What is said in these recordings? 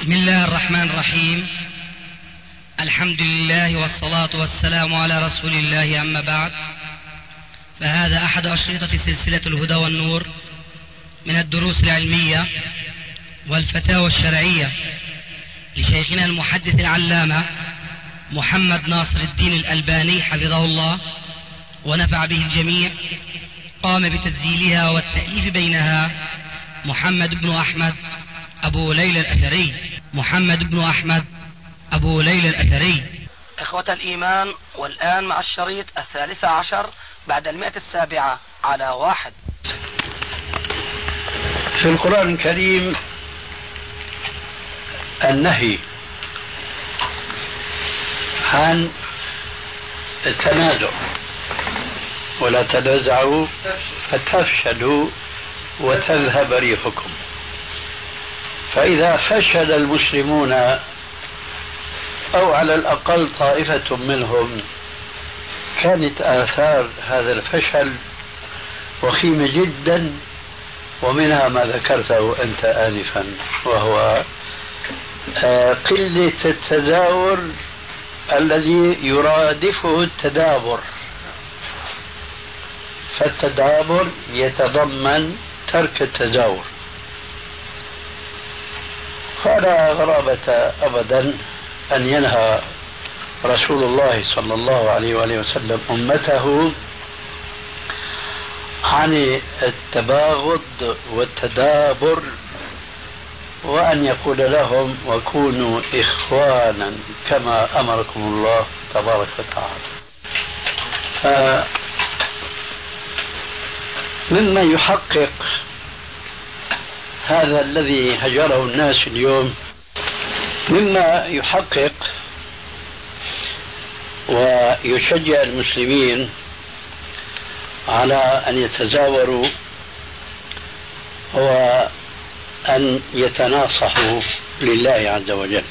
بسم الله الرحمن الرحيم. الحمد لله والصلاة والسلام على رسول الله، أما بعد، فهذا أحد أشرطة سلسلة الهدى والنور من الدروس العلمية والفتاوى الشرعية لشيخنا المحدث العلامة محمد ناصر الدين الألباني حفظه الله ونفع به الجميع. قام بتسجيلها والتأليف بينها محمد بن أحمد أبو ليلى الأثري. إخوة الإيمان، والآن مع الشريط 13 بعد 107 على 1. في القرآن الكريم النهي عن التنازع، ولا تنازعوا فتفشلوا وتذهب ريحكم. فإذا فشل المسلمون أو على الأقل طائفة منهم، كانت آثار هذا الفشل وخيمة جدا، ومنها ما ذكرته أنت آنفا، وهو قلة التزاور الذي يرادفه التدابر. فالتدابر يتضمن ترك التزاور، فلا غرابة أبدا أن ينهى رسول الله صلى الله عليه وآله وسلم أمته عن التباغض والتدابر، وأن يقول لهم وكونوا إخوانا كما أمركم الله تبارك وتعالى. مما يحقق هذا الذي هجره الناس اليوم، مما يحقق ويشجع المسلمين على أن يتزاوروا هو أن يتناصحوا لله عز وجل.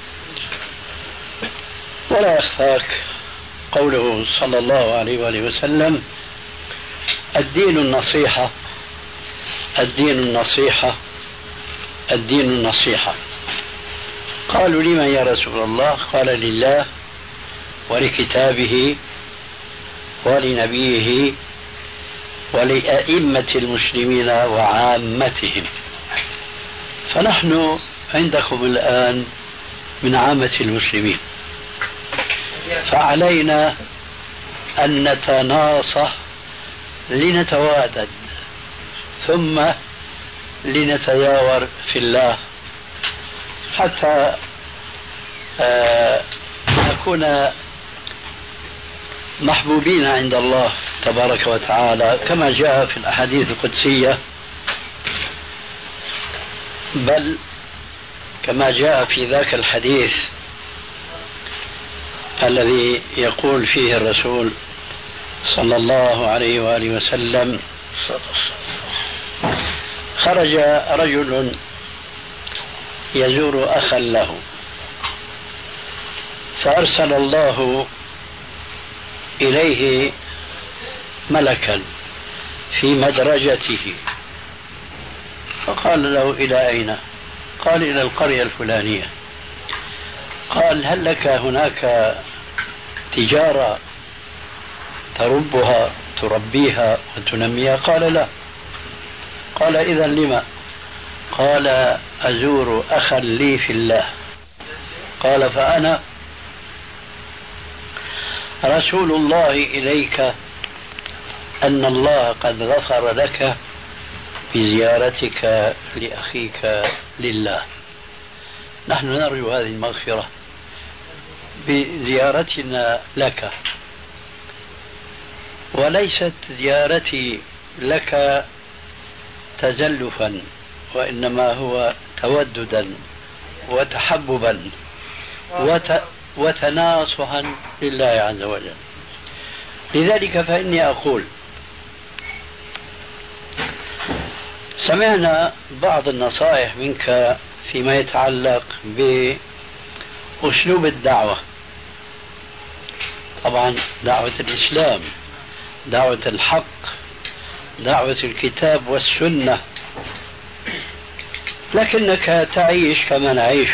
ولا يخفاك قوله صلى الله عليه وآله وسلم: الدين النصيحة، الدين النصيحة، الدين النصيحة. قالوا: لمن يا رسول الله؟ قال: لله ولكتابه ولنبيه ولأئمة المسلمين وعامتهم. فنحن عندكم الآن من عامة المسلمين، فعلينا أن نتناصح لنتوادد، ثم لنتياور في الله، حتى نكون محبوبين عند الله تبارك وتعالى، كما جاء في الأحاديث القدسية، بل كما جاء في ذاك الحديث الذي يقول فيه الرسول صلى الله عليه وآله وسلم: خرج رجل يزور أخا له، فأرسل الله إليه ملكا في مدرجته، فقال له: إلى أين؟ قال: إلى القرية الفلانية. قال: هل لك هناك تجارة تربها تربيها وتنميها؟ قال: لا. قال: إذن لما؟ قال: أزور أخا لي في الله. قال: فأنا رسول الله إليك أن الله قد غفر لك بزيارتك لأخيك لله. نحن نرجو هذه المغفرة بزيارتنا لك، وليست زيارتي لك تزلفا، وإنما هو توددا وتحببا وتناصحا لله عز وجل. لذلك فإني أقول: سمعنا بعض النصائح منك فيما يتعلق بأسلوب الدعوة. طبعا دعوة الإسلام، دعوة الحق، دعوة الكتاب والسنة، لكنك تعيش كما نعيش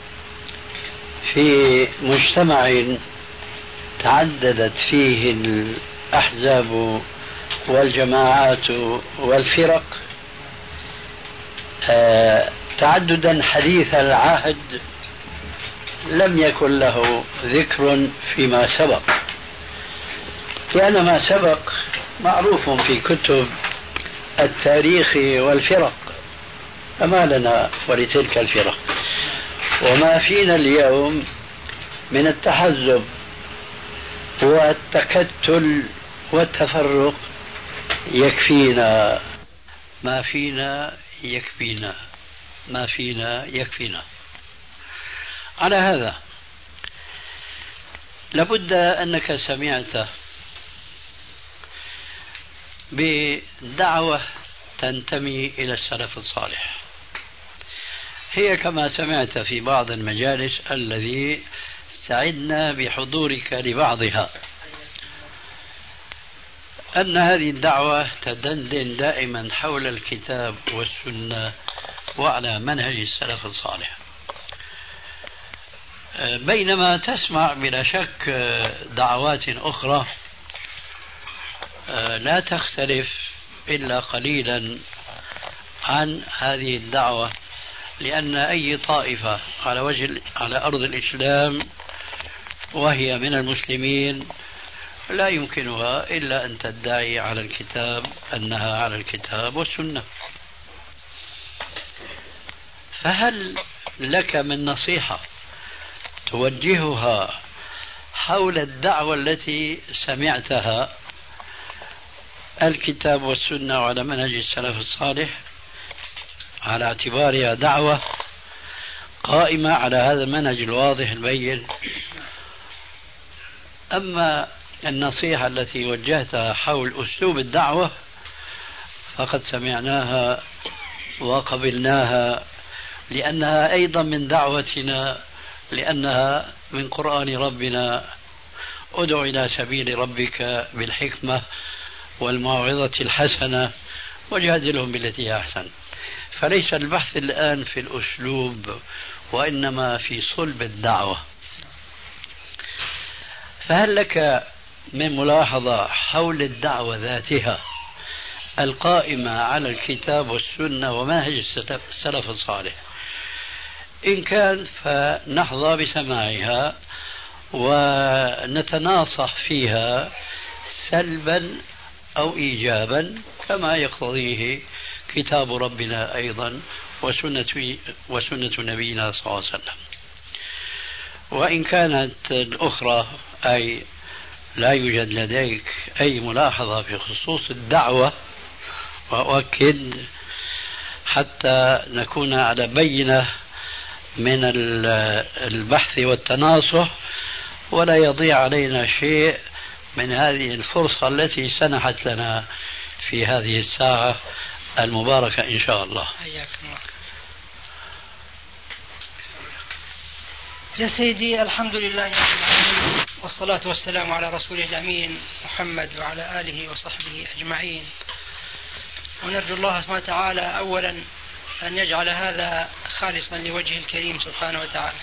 في مجتمع تعددت فيه الأحزاب والجماعات والفرق تعددا حديث العهد لم يكن له ذكر فيما سبق، لأن ما سبق معروف في كتب التاريخ والفرق، فما لنا ولتلك الفرق. وما فينا اليوم من التحزب والتكتل والتفرق يكفينا، ما فينا يكفينا، ما فينا يكفينا. على هذا لابد أنك سمعت بدعوة تنتمي إلى السلف الصالح، هي كما سمعت في بعض المجالس الذي سعدنا بحضورك لبعضها، أن هذه الدعوة تدندن دائما حول الكتاب والسنة وعلى منهج السلف الصالح، بينما تسمع بلا شك دعوات أخرى لا تختلف إلا قليلا عن هذه الدعوة، لأن أي طائفة على أرض الإسلام وهي من المسلمين لا يمكنها إلا أن تدعي على الكتاب أنها على الكتاب والسنة. فهل لك من نصيحة توجهها حول الدعوة التي سمعتها الكتاب والسنة وعلى منهج السلف الصالح، على اعتبارها دعوة قائمة على هذا المنهج الواضح البين؟ أما النصيحة التي وجهتها حول أسلوب الدعوة فقد سمعناها وقبلناها، لأنها أيضا من دعوتنا، لأنها من قرآن ربنا: ادع إلى سبيل ربك بالحكمة والموعظة الحسنة وجادلهم بالتي هي أحسن. فليس البحث الآن في الأسلوب وإنما في صلب الدعوة. فهل لك من ملاحظة حول الدعوة ذاتها القائمة على الكتاب والسنة ومنهج السلف الصالح؟ إن كان فنحظى بسماعها ونتناصح فيها سلبا أو إيجابا كما يقتضيه كتاب ربنا أيضا وسنة نبينا صلى الله عليه وسلم. وإن كانت الأخرى أي لا يوجد لديك أي ملاحظة في خصوص الدعوة، وأؤكد حتى نكون على بينة من البحث والتناصح ولا يضيع علينا شيء من هذه الفرصة التي سنحت لنا في هذه الساعة المباركة إن شاء الله. يا سيدي، الحمد لله والصلاة والسلام على رسوله الأمين محمد وعلى آله وصحبه أجمعين. ونرجو الله سبحانه وتعالى أولا أن يجعل هذا خالصا لوجهه الكريم سبحانه وتعالى،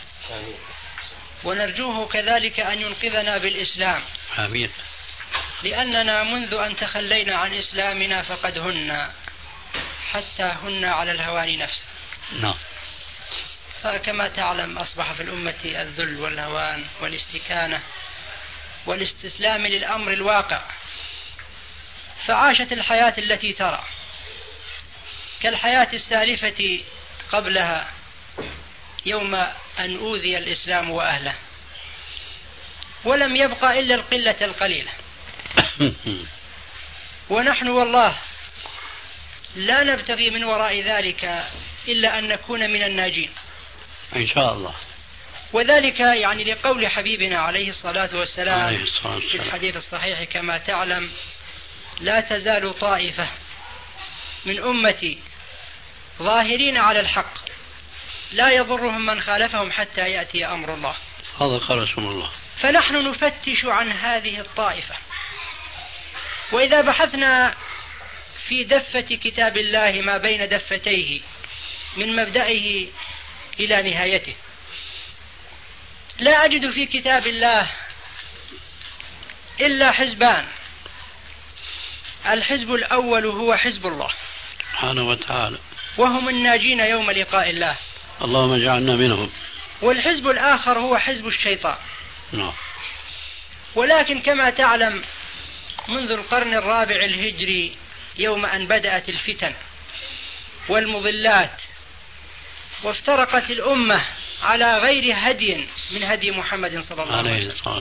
ونرجوه كذلك أن ينقذنا بالإسلام. آمين. لأننا منذ أن تخلينا عن إسلامنا فقد هنا حتى هنا على الهوان نفسه. نعم. فكما تعلم أصبح في الأمة الذل والهوان والاستكانة والاستسلام للأمر الواقع، فعاشت الحياة التي ترى كالحياة السالفة قبلها يوم أن أوذي الإسلام وأهله، ولم يبقى إلا القلة القليلة. ونحن والله لا نبتغي من وراء ذلك إلا أن نكون من الناجين إن شاء الله. وذلك يعني لقول حبيبنا عليه الصلاة والسلام في الحديث الصحيح كما تعلم: لا تزال طائفة من أمتي ظاهرين على الحق لا يضرهم من خالفهم حتى يأتي أمر الله. صدق رسول الله. فنحن نفتش عن هذه الطائفة، وإذا بحثنا في دفة كتاب الله ما بين دفتيه من مبدئه إلى نهايته. لا أجد في كتاب الله إلا حزبان: الحزب الأول هو حزب الله سبحانه وتعالى، وهم الناجين يوم لقاء الله، اللهم اجعلنا منهم. والحزب الآخر هو حزب الشيطان. ولكن كما تعلم منذ القرن الرابع الهجري يوم أن بدأت الفتن والمضلات وافترقت الأمة على غير هدي من هدي محمد صلى الله عليه وسلم،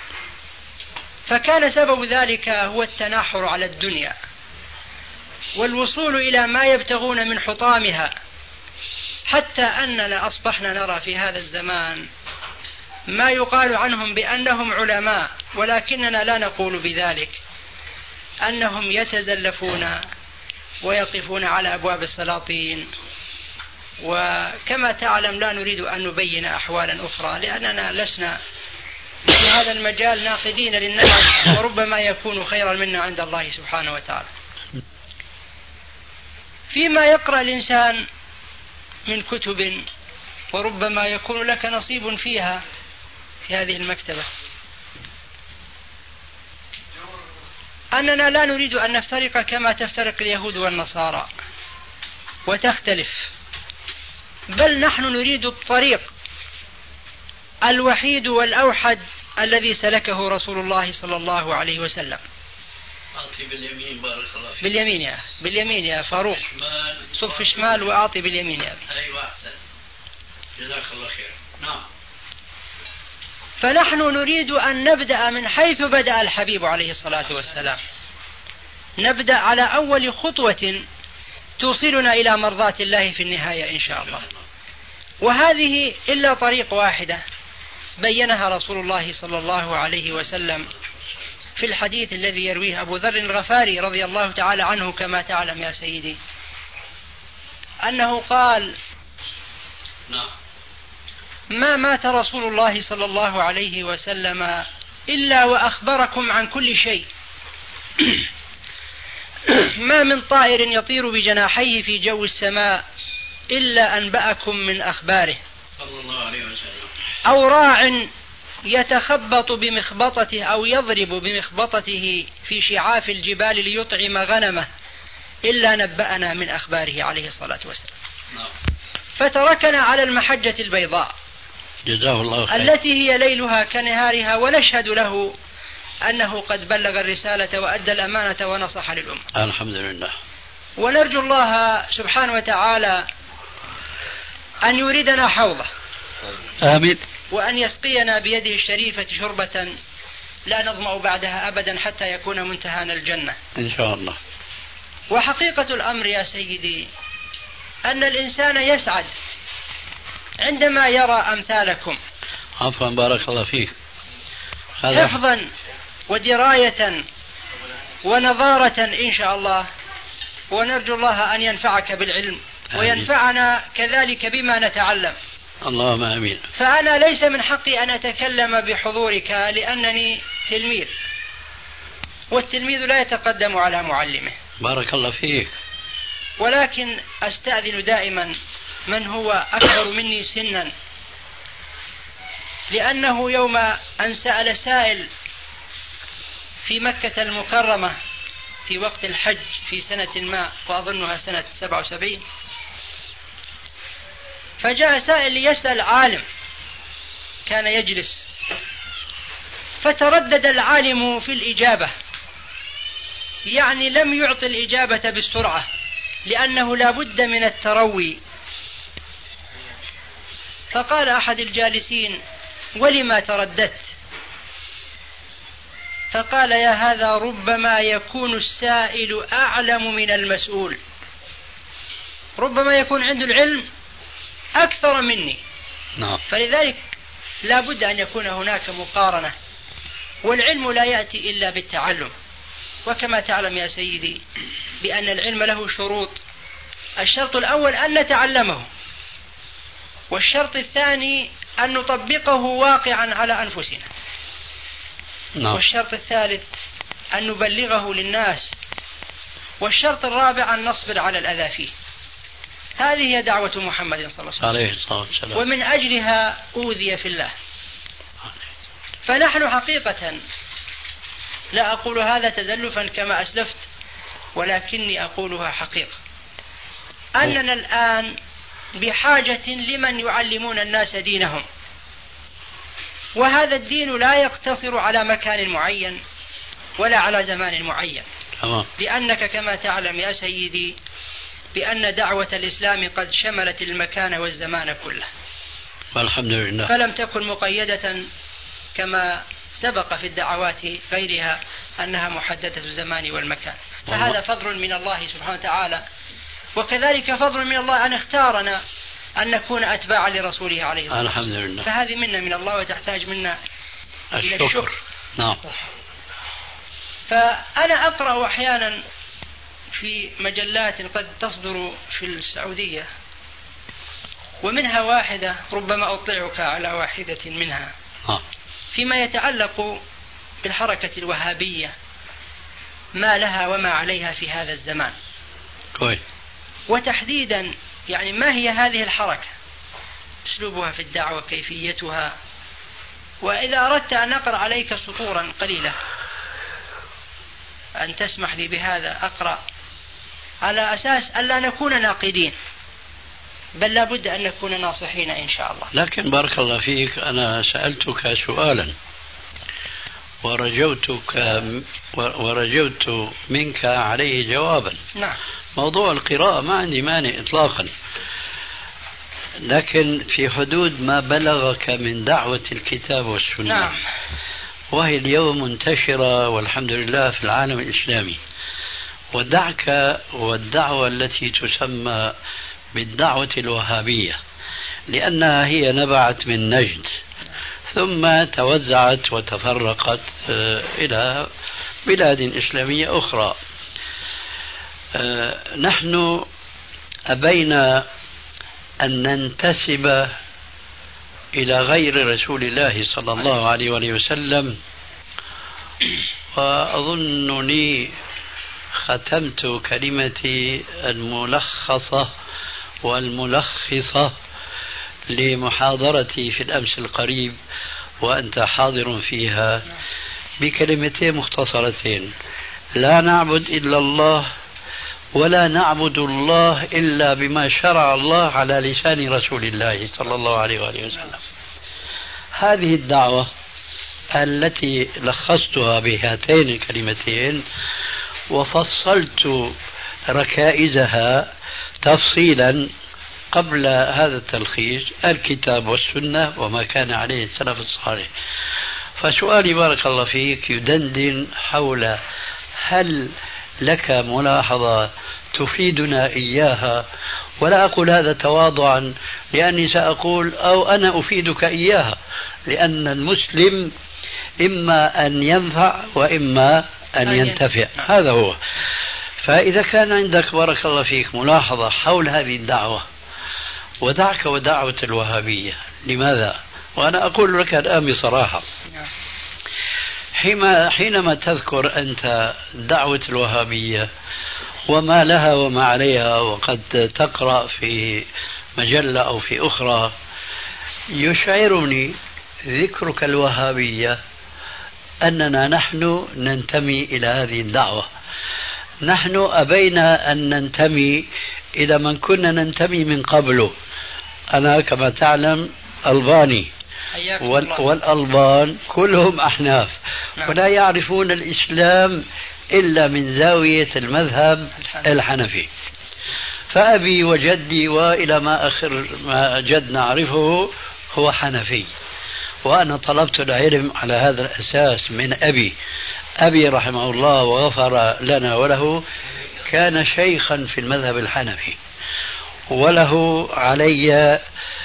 فكان سبب ذلك هو التناحر على الدنيا والوصول إلى ما يبتغون من حطامها، حتى أننا أصبحنا نرى في هذا الزمان ما يقال عنهم بأنهم علماء، ولكننا لا نقول بذلك، أنهم يتزلفون ويقفون على أبواب السلاطين. وكما تعلم لا نريد أن نبين أحوالا أخرى، لأننا لسنا في هذا المجال ناقدين للناس، وربما يكون خيرا منا عند الله سبحانه وتعالى. فيما يقرأ الإنسان من كتب، وربما يكون لك نصيب فيها في هذه المكتبة، أننا لا نريد أن نفترق كما تفترق اليهود والنصارى وتختلف، بل نحن نريد الطريق الوحيد والأوحد الذي سلكه رسول الله صلى الله عليه وسلم. أعطي باليمين بارك الله فيك. باليمين يا فاروق، صف شمال وأعطي باليمين يا أبي. أيوة أحسن، جزاك الله خير. نعم. فنحن نريد أن نبدأ من حيث بدأ الحبيب عليه الصلاة والسلام، نبدأ على أول خطوة توصلنا إلى مرضاة الله في النهاية إن شاء الله. وهذه إلا طريق واحدة بينها رسول الله صلى الله عليه وسلم في الحديث الذي يرويه أبو ذر الغفاري رضي الله تعالى عنه كما تعلم يا سيدي، أنه قال: ما مات رسول الله صلى الله عليه وسلم إلا وأخبركم عن كل شيء، ما من طائر يطير بجناحيه في جو السماء إلا أنبأكم من أخباره، صلى الله عليه وسلم، أو راع يتخبط بمخبطته أو يضرب بمخبطته في شعاف الجبال ليطعم غنمه إلا نبأنا من أخباره عليه الصلاة والسلام. فتركنا على المحجة البيضاء جزاه الله خير، التي هي ليلها كنهارها، ونشهد له أنه قد بلغ الرسالة وأدى الأمانة ونصح للأمة. الحمد لله. ونرجو الله سبحانه وتعالى أن يريدنا حوضه، آمين، وأن يسقينا بيده الشريفة شربة لا نظمأ بعدها أبدا حتى يكون منتهانا الجنة إن شاء الله. وحقيقة الأمر يا سيدي أن الإنسان يسعد عندما يرى أمثالكم، عفوا بارك الله فيك، حفظا ودراية ونظارة إن شاء الله. ونرجو الله أن ينفعك بالعلم وينفعنا كذلك بما نتعلم. اللهم آمين. فأنا ليس من حقي أن أتكلم بحضورك لأنني تلميذ، والتلميذ لا يتقدم على معلمه. بارك الله فيك. ولكن أستأذن دائما من هو أكبر مني سنا، لأنه يوم أن سأل سائل في مكة المكرمة في وقت الحج في سنة ما، وأظنها سنة 77، فجاء سائل ليسأل عالم كان يجلس، فتردد العالم في الإجابة، يعني لم يعطي الإجابة بالسرعة لأنه لا بد من التروي. فقال أحد الجالسين: ولما ترددت؟ فقال: يا هذا ربما يكون السائل أعلم من المسؤول، ربما يكون عنده العلم أكثر مني. فلذلك لا بد أن يكون هناك مقارنة، والعلم لا يأتي إلا بالتعلم. وكما تعلم يا سيدي بأن العلم له شروط، الشرط الأول أن نتعلمه، والشرط الثاني أن نطبقه واقعا على أنفسنا، والشرط الثالث أن نبلغه للناس، والشرط الرابع أن نصبر على الأذى فيه. هذه هي دعوة محمد صلى الله عليه وسلم، ومن أجلها أوذي في الله. فنحن حقيقة، لا أقول هذا تزلفا كما أسلفت، ولكني أقولها حقيقة، أننا الآن بحاجة لمن يعلمون الناس دينهم، وهذا الدين لا يقتصر على مكان معين ولا على زمان معين، لأنك كما تعلم يا سيدي بأن دعوة الإسلام قد شملت المكان والزمان كله، والحمد لله، فلم تكن مقيدة كما سبق في الدعوات غيرها أنها محددة الزمان والمكان. فهذا فضل من الله سبحانه وتعالى، وكذلك فضل من الله أن اختارنا أن نكون أتباعا لرسوله عليه الصلاة والسلام. الحمد لله. فهذه منا من الله وتحتاج منا إلى الشكر. نعم. فأنا أقرأ أحيانا في مجلات قد تصدر في السعودية، ومنها واحدة ربما أطلعك على واحدة منها فيما يتعلق بالحركة الوهابية، ما لها وما عليها في هذا الزمان. كويس. وتحديدا يعني ما هي هذه الحركة، أسلوبها في الدعوة، كيفيتها. وإذا أردت أن أقرأ عليك سطورا قليلة، أن تسمح لي بهذا، أقرأ على أساس ألا نكون ناقدين، بل لابد أن نكون ناصحين إن شاء الله. لكن بارك الله فيك، أنا سألتك سؤالا ورجوت منك عليه جوابا. نعم. موضوع القراءة ما عندي مانع إطلاقا، لكن في حدود ما بلغك من دعوة الكتاب والسنة. نعم. وهي اليوم منتشرة والحمد لله في العالم الإسلامي. ودعك والدعوة التي تسمى بالدعوة الوهابية، لأنها هي نبعت من نجد ثم توزعت وتفرقت إلى بلاد إسلامية أخرى. نحن أبينا أن ننتسب إلى غير رسول الله صلى الله عليه وسلم، وأظنني ختمت كلمتي الملخصة والملخصة لمحاضرتي في الأمس القريب وأنت حاضر فيها بكلمتين مختصرتين: لا نعبد إلا الله، ولا نعبد الله إلا بما شرع الله على لسان رسول الله صلى الله عليه وآله وسلم. هذه الدعوة التي لخصتها بهاتين الكلمتين وفصلت ركائزها تفصيلا قبل هذا التلخيص: الكتاب والسنة وما كان عليه السلف الصالح. فسؤالي بارك الله فيك يدندن حول هل لك ملاحظة تفيدنا إياها؟ ولا أقول هذا تواضعا، لأني سأقول أو أنا أفيدك إياها، لأن المسلم إما أن ينفع وإما أن ينتفع، هذا هو. فإذا كان عندك بارك الله فيك ملاحظة حول هذه الدعوة، ودعك ودعوة الوهابية، لماذا؟ وأنا أقول لك الآن بصراحة، حينما تذكر أنت دعوة الوهابية وما لها وما عليها، وقد تقرأ في مجلة أو في أخرى، يشعرني ذكرك الوهابية أننا نحن ننتمي إلى هذه الدعوة. نحن أبينا أن ننتمي إلى من كنا ننتمي من قبله. أنا كما تعلم ألباني، والألبان كلهم أحناف، ولا يعرفون الإسلام إلا من زاوية المذهب الحنفي. فأبي وجدي وإلى ما آخر ما جد نعرفه هو حنفي، وأنا طلبت العلم على هذا الأساس من أبي رحمه الله وغفر لنا وله، كان شيخا في المذهب الحنفي، وله علي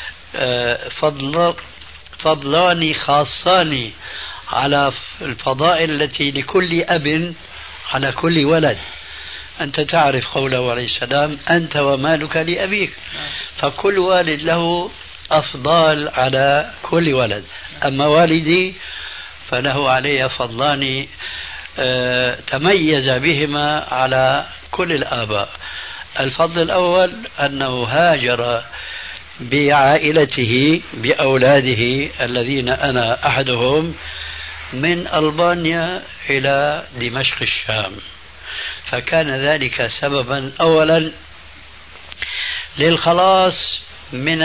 فضلان خاصان على الفضائل التي لكل أب على كل ولد. أنت تعرف قوله عليه السلام: أنت ومالك لأبيك. فكل والد له أفضال على كل ولد، أما والدي فله علي فضلان تميز بهما على كل الآباء. الفضل الأول أنه هاجر بعائلته بأولاده الذين أنا أحدهم من ألبانيا إلى دمشق الشام، فكان ذلك سببا أولا للخلاص من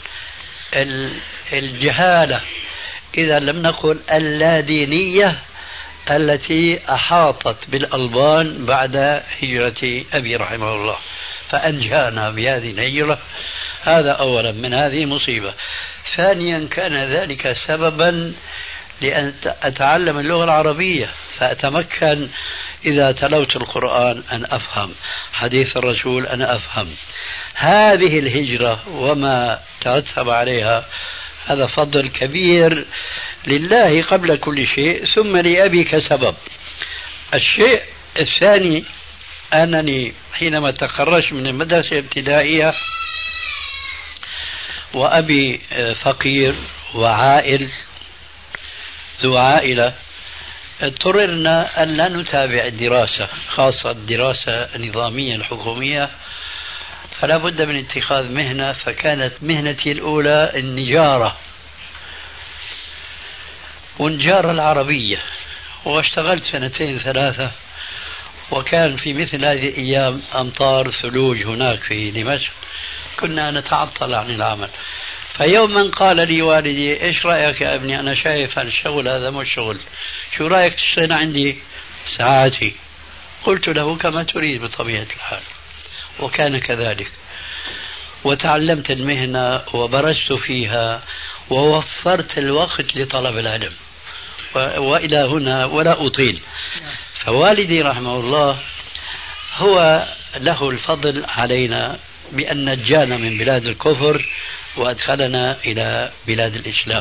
الجهالة، إذا لم نقل اللادينية، التي أحاطت بالألبان بعد هجرة أبي رحمه الله، فأنجانا بهذه الهجرة. هذا أولا من هذه مصيبة. ثانيا كان ذلك سببا لأن أتعلم اللغة العربية، فأتمكن إذا تلوت القرآن أن أفهم، حديث الرسول أن أفهم. هذه الهجرة وما ترتب عليها هذا فضل كبير لله قبل كل شيء، ثم لأبي كسبب. الشيء الثاني أنني حينما تخرجت من المدرسة الابتدائية وأبي فقير وعائل ذو عائلة، اضطررنا أن لا نتابع الدراسة، خاصة الدراسة النظامية الحكومية، فلا بد من اتخاذ مهنة. فكانت مهنتي الأولى النجارة، والنجارة العربية، واشتغلت 2 3، وكان في مثل هذه الأيام أمطار ثلوج هناك في دمشق، كنا نتعطل عن العمل. فيوما قال لي والدي: إيش رأيك يا ابني، أنا شايف الشغل هذا مش شغل، شو رأيك تشتغل عندي ساعاتي؟ قلت له: كما تريد بطبيعة الحال. وكان كذلك، وتعلمت المهنة وبرزت فيها ووفرت الوقت لطلب العلم. وإلى هنا ولا أطيل. فوالدي رحمه الله هو له الفضل علينا بأن نجانا من بلاد الكفر وأدخلنا إلى بلاد الإسلام.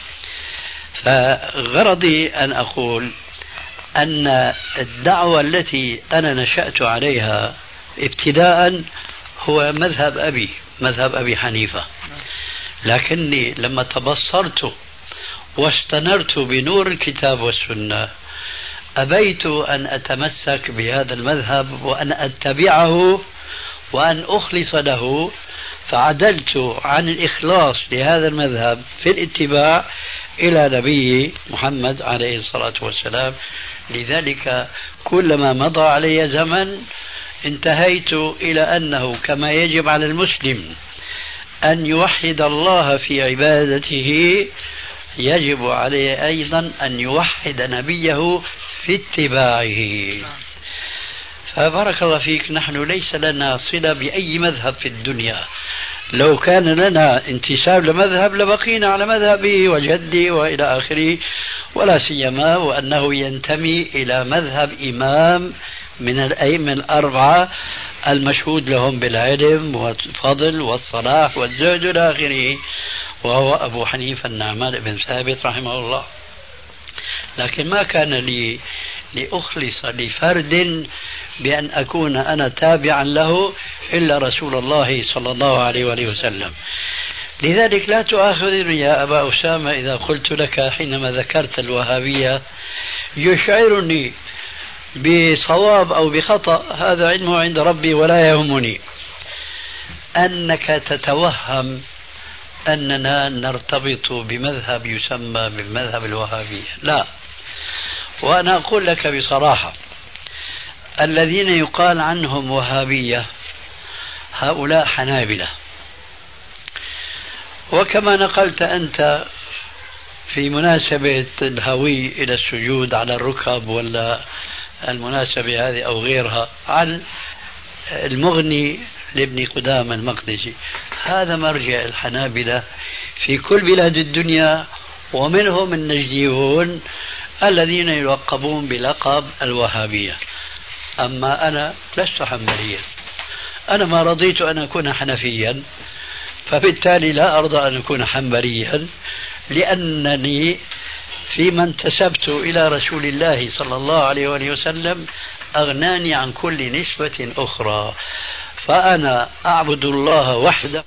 فغرضي أن أقول أن الدعوة التي أنا نشأت عليها ابتداء هو مذهب أبي حنيفة، لكني لما تبصرت واستنرت بنور الكتاب والسنة أبيت أن أتمسك بهذا المذهب وأن أتبعه وأن أخلص له، فعدلت عن الإخلاص لهذا المذهب في الاتباع إلى نبي محمد عليه الصلاة والسلام. لذلك كلما مضى علي زمن انتهيت إلى أنه كما يجب على المسلم أن يوحد الله في عبادته، يجب عليه أيضا أن يوحد نبيه في اتباعه. فبارك الله فيك، نحن ليس لنا صلة بأي مذهب في الدنيا. لو كان لنا انتساب لمذهب لبقينا على مذهبي وجدي وإلى آخره، ولا سيما وأنه ينتمي إلى مذهب إمام من الأئمة الأربعة المشهود لهم بالعلم والفضل والصلاح والزهد إلى آخره، وهو أبو حنيفة النعمان بن ثابت رحمه الله. لكن ما كان لي لأخلص لفرد بأن أكون أنا تابعا له إلا رسول الله صلى الله عليه وآله وسلم. لذلك لا تؤاخذني يا أبا أسامة إذا قلت لك حينما ذكرت الوهابية يشعرني بصواب أو بخطأ، هذا علمه عند ربي ولا يهمني، أنك تتوهم أننا نرتبط بمذهب يسمى بالمذهب الوهابي. لا، وأنا أقول لك بصراحة، الذين يقال عنهم وهابية هؤلاء حنابلة. وكما نقلت أنت في مناسبة الهوي إلى السجود على الركب ولا المناسبة هذه أو غيرها عن المغني لابن قدامة المقدسي، هذا مرجع الحنابلة في كل بلاد الدنيا، ومنهم النجديون الذين يلقبون بلقب الوهابية. أما أنا لست حنبليا، أنا ما رضيت أن أكون حنفيا، فبالتالي لا أرضى أن أكون حنبليا، لأنني فيما انتسبت إلى رسول الله صلى الله عليه وآله وسلم أغناني عن كل نسبة أخرى. فأنا أعبد الله وحده،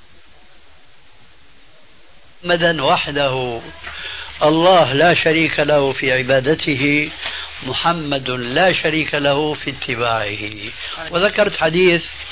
محمدا وحده، الله لا شريك له في عبادته، محمد لا شريك له في اتباعه. وذكرت حديث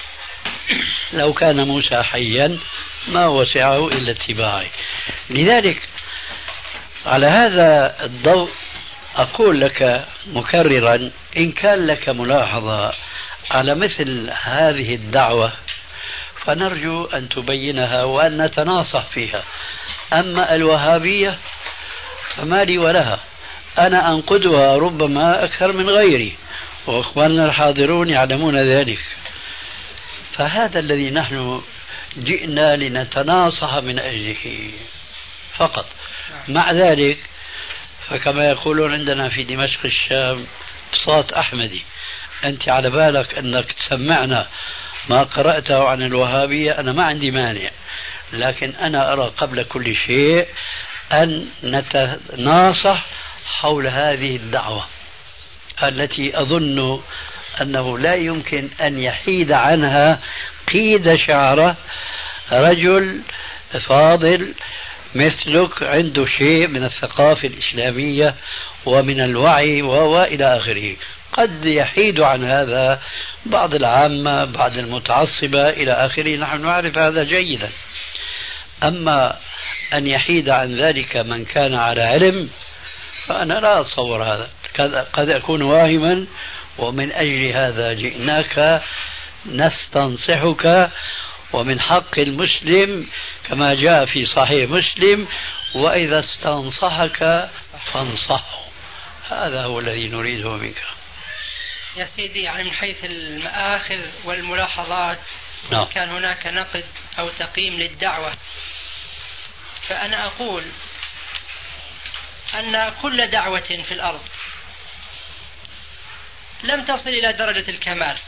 لو كان موسى حيا ما وسعه إلا اتباعي. لذلك على هذا الضوء أقول لك مكررا، إن كان لك ملاحظة على مثل هذه الدعوة فنرجو أن تبينها وأن نتناصح فيها. أما الوهابية فما لي ولها، أنا أنقدها ربما أكثر من غيري، وإخواننا الحاضرون يعلمون ذلك. فهذا الذي نحن جئنا لنتناصح من أجله فقط. مع ذلك فكما يقولون عندنا في دمشق الشام بساط أحمدي، أنت على بالك أنك تسمعنا ما قرأته عن الوهابية، أنا ما عندي مانع، لكن أنا أرى قبل كل شيء أن نتناصح حول هذه الدعوة التي أظن أنه لا يمكن أن يحيد عنها قيد شعره رجل فاضل مثلك عنده شيء من الثقافة الإسلامية ومن الوعي وإلى آخره. قد يحيد عن هذا بعض العامة، بعض المتعصبة إلى آخره، نحن نعرف هذا جيدا. أما أن يحيد عن ذلك من كان على علم فأنا لا أتصور هذا، قد أكون واهما، ومن أجل هذا جئناك نستنصحك. ومن حق المسلم كما جاء في صحيح مسلم: وإذا استنصحك فانصحه. هذا هو الذي نريده منك يا سيدي. يعني من حيث المآخذ والملاحظات كان هناك نقد أو تقييم للدعوة، فأنا أقول أن كل دعوة في الأرض لم تصل إلى درجة الكمال،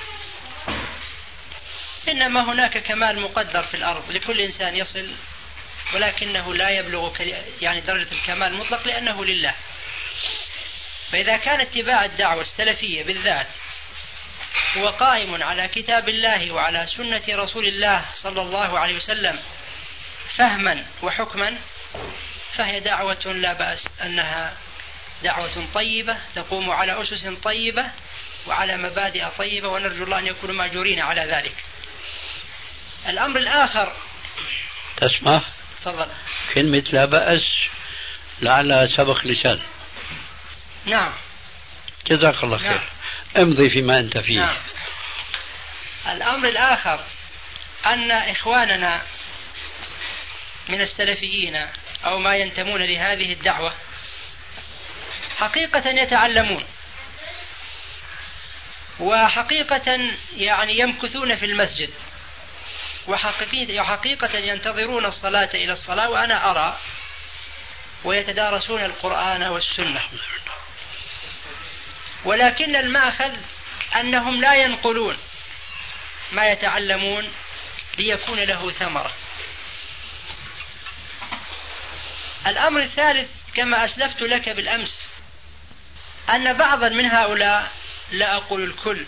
إنما هناك كمال مقدر في الأرض لكل إنسان يصل، ولكنه لا يبلغ يعني درجة الكمال مطلق لأنه لله. فإذا كان اتباع الدعوة السلفية بالذات هو قائم على كتاب الله وعلى سنة رسول الله صلى الله عليه وسلم فهما وحكما، فهي دعوة لا بأس أنها دعوة طيبة تقوم على أسس طيبة وعلى مبادئ طيبة، ونرجو الله أن يكونوا مأجورين على ذلك. الأمر الآخر، تسمح تفضل. كلمة لا بأس لعلها سبق لسان. نعم، جزاك الله خير. امضي فيما أنت فيه. نعم. الأمر الآخر أن إخواننا من السلفيين أو ما ينتمون لهذه الدعوة حقيقة يتعلمون، وحقيقة يعني يمكثون في المسجد، وحقيقة ينتظرون الصلاة إلى الصلاة وأنا أرى، ويتدارسون القرآن والسنة. ولكن المأخذ أنهم لا ينقلون ما يتعلمون ليكون له ثمرة. الأمر الثالث كما أسلفت لك بالأمس أن بعضا من هؤلاء، لا أقول الكل،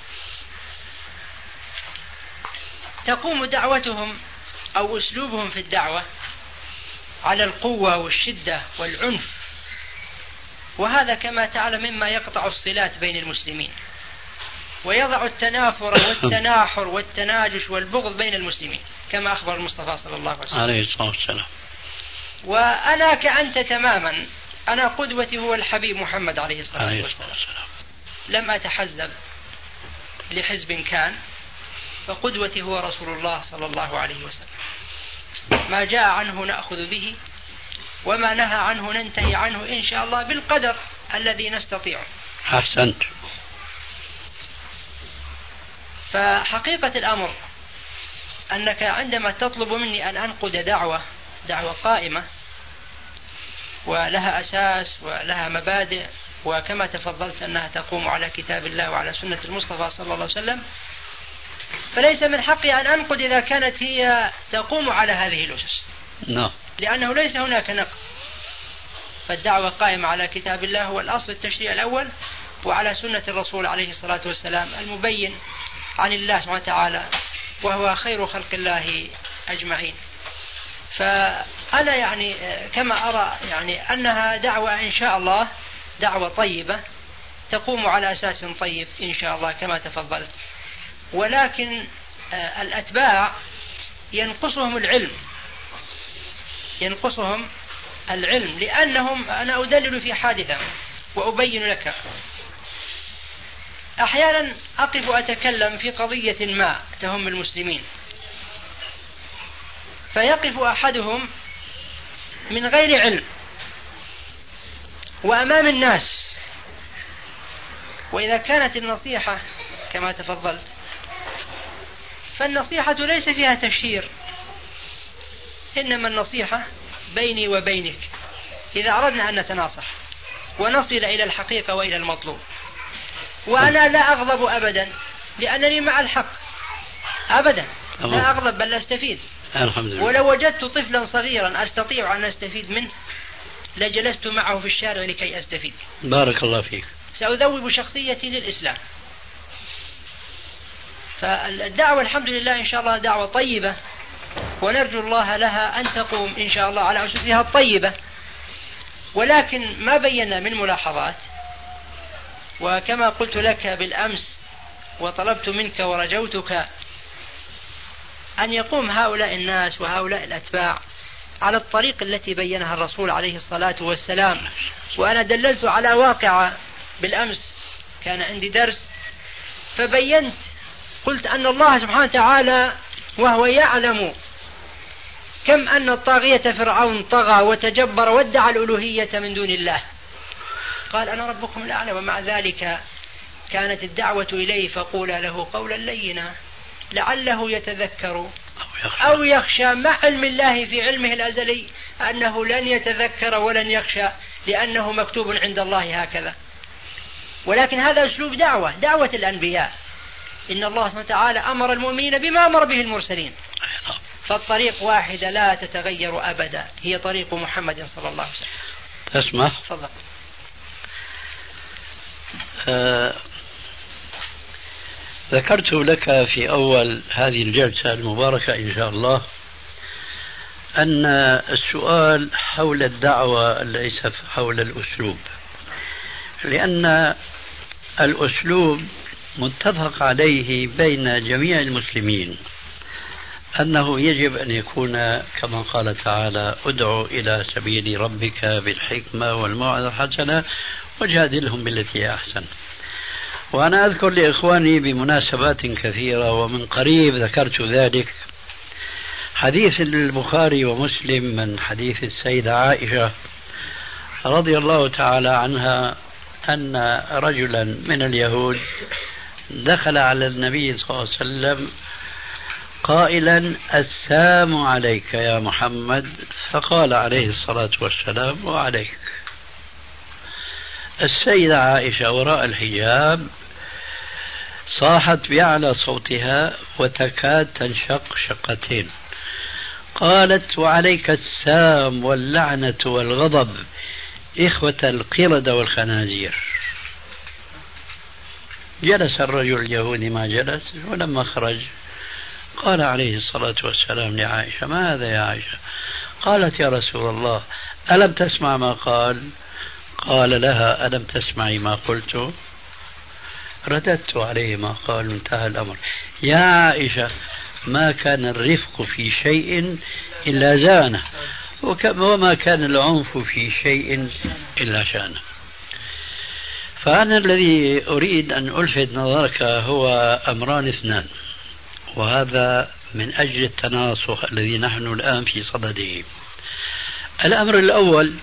تقوم دعوتهم أو أسلوبهم في الدعوة على القوة والشدة والعنف، وهذا كما تعلم مما يقطع الصلات بين المسلمين ويضع التنافر والتناحر والتناجش والبغض بين المسلمين، كما أخبر المصطفى صلى الله عليه وسلم. وأنا كأنت تماما، أنا قدوتي هو الحبيب محمد عليه الصلاة والسلام، لم أتحزب لحزب كان، فقدوتي هو رسول الله صلى الله عليه وسلم. ما جاء عنه نأخذ به، وما نهى عنه ننتهي عنه إن شاء الله بالقدر الذي نستطيعه. أحسنت. فحقيقة الأمر أنك عندما تطلب مني أن أنقد دعوة قائمة ولها أساس ولها مبادئ، وكما تفضلت أنها تقوم على كتاب الله وعلى سنة المصطفى صلى الله عليه وسلم، فليس من حقي أن أنقد إذا كانت هي تقوم على هذه الأسس، لأنه ليس هناك نقد. فالدعوة قائمة على كتاب الله هو الأصل التشريع الأول، وعلى سنة الرسول عليه الصلاة والسلام المبين عن الله سبحانه وتعالى، وهو خير خلق الله أجمعين. فأنا يعني كما أرى يعني أنها دعوة إن شاء الله دعوة طيبة تقوم على أساس طيب إن شاء الله كما تفضلت، ولكن الأتباع ينقصهم العلم لأنهم، أنا أدلل في حادثة وأبين لك. أحيانا أقف أتكلم في قضية ما تهم المسلمين، فيقف أحدهم من غير علم وأمام الناس، وإذا كانت النصيحة كما تفضلت فالنصيحة ليس فيها تشهير، إنما النصيحة بيني وبينك إذا أردنا أن نتناصح ونصل إلى الحقيقة وإلى المطلوب. وأنا لا أغضب أبدا لأنني مع الحق أبدا، لا أغضب بل أستفيد. ولو وجدت طفلا صغيرا أستطيع أن أستفيد منه لجلست معه في الشارع لكي أستفيد. بارك الله فيك. سأذوب شخصيتي للإسلام. فالدعوة الحمد لله إن شاء الله دعوة طيبة، ونرجو الله لها أن تقوم إن شاء الله على أسسها الطيبة. ولكن ما بينا من ملاحظات، وكما قلت لك بالأمس وطلبت منك ورجوتك أن يقوم هؤلاء الناس وهؤلاء الأتباع على الطريق التي بينها الرسول عليه الصلاة والسلام. وأنا دللت على واقعة بالأمس، كان عندي درس فبينت، قلت أن الله سبحانه وتعالى وهو يعلم كم أن الطاغية فرعون طغى وتجبر وادعى الألوهية من دون الله، قال أنا ربكم الأعلى، ومع ذلك كانت الدعوة إليه فقولا له قولا لينا لعله يتذكر أو يخشى، مع علم الله في علمه الأزلي أنه لن يتذكر ولن يخشى لأنه مكتوب عند الله هكذا. ولكن هذا أسلوب دعوة الأنبياء. إن الله سبحانه وتعالى أمر المؤمنين بما أمر به المرسلين، فالطريق واحدة لا تتغير أبدا، هي طريق محمد صلى الله عليه وسلم. تسمح؟ تفضل. ذكرت لك في أول هذه الجلسة المباركة إن شاء الله أن السؤال حول الدعوة ليس حول الأسلوب، لأن الأسلوب متفق عليه بين جميع المسلمين أنه يجب أن يكون كما قال تعالى ادعو إلى سبيل ربك بالحكمة والموعظة الحسنة وجادلهم بالتي هي أحسن. وأنا أذكر لإخواني بمناسبات كثيرة ومن قريب ذكرت ذلك، حديث البخاري ومسلم من حديث السيدة عائشة رضي الله تعالى عنها أن رجلا من اليهود دخل على النبي صلى الله عليه وسلم قائلا السلام عليك يا محمد، فقال عليه الصلاة والسلام وعليك. السيدة عائشة وراء الحجاب صاحت بأعلى صوتها وتكاد تنشق شقتين، قالت وعليك السام واللعنة والغضب إخوة القردة والخنازير. جلس الرجل اليهودي ما جلس، ولما خرج قال عليه الصلاة والسلام لعائشة ما هذا يا عائشة؟ قالت يا رسول الله ألم تسمع ما قال؟ قال لها ألم تسمعي ما قلت؟ رددت عليه ما قال، انتهى الأمر. يا عائشة ما كان الرفق في شيء إلا زانه، وما كان العنف في شيء إلا شانه. فأنا الذي أريد أن ألفت نظرك هو أمران اثنان، وهذا من أجل التناصح الذي نحن الآن في صدده. الأمر الأول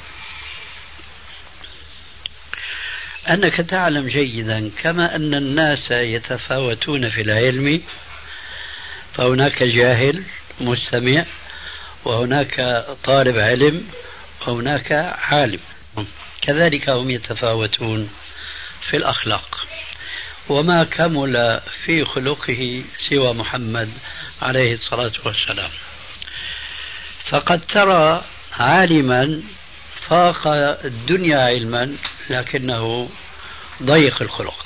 أنك تعلم جيدا كما أن الناس يتفاوتون في العلم، فهناك جاهل مستمع، وهناك طالب علم، وهناك عالم، كذلك هم يتفاوتون في الأخلاق. وما كمل في خلقه سوى محمد عليه الصلاة والسلام. فقد ترى عالما فاق الدنيا علما لكنه ضيق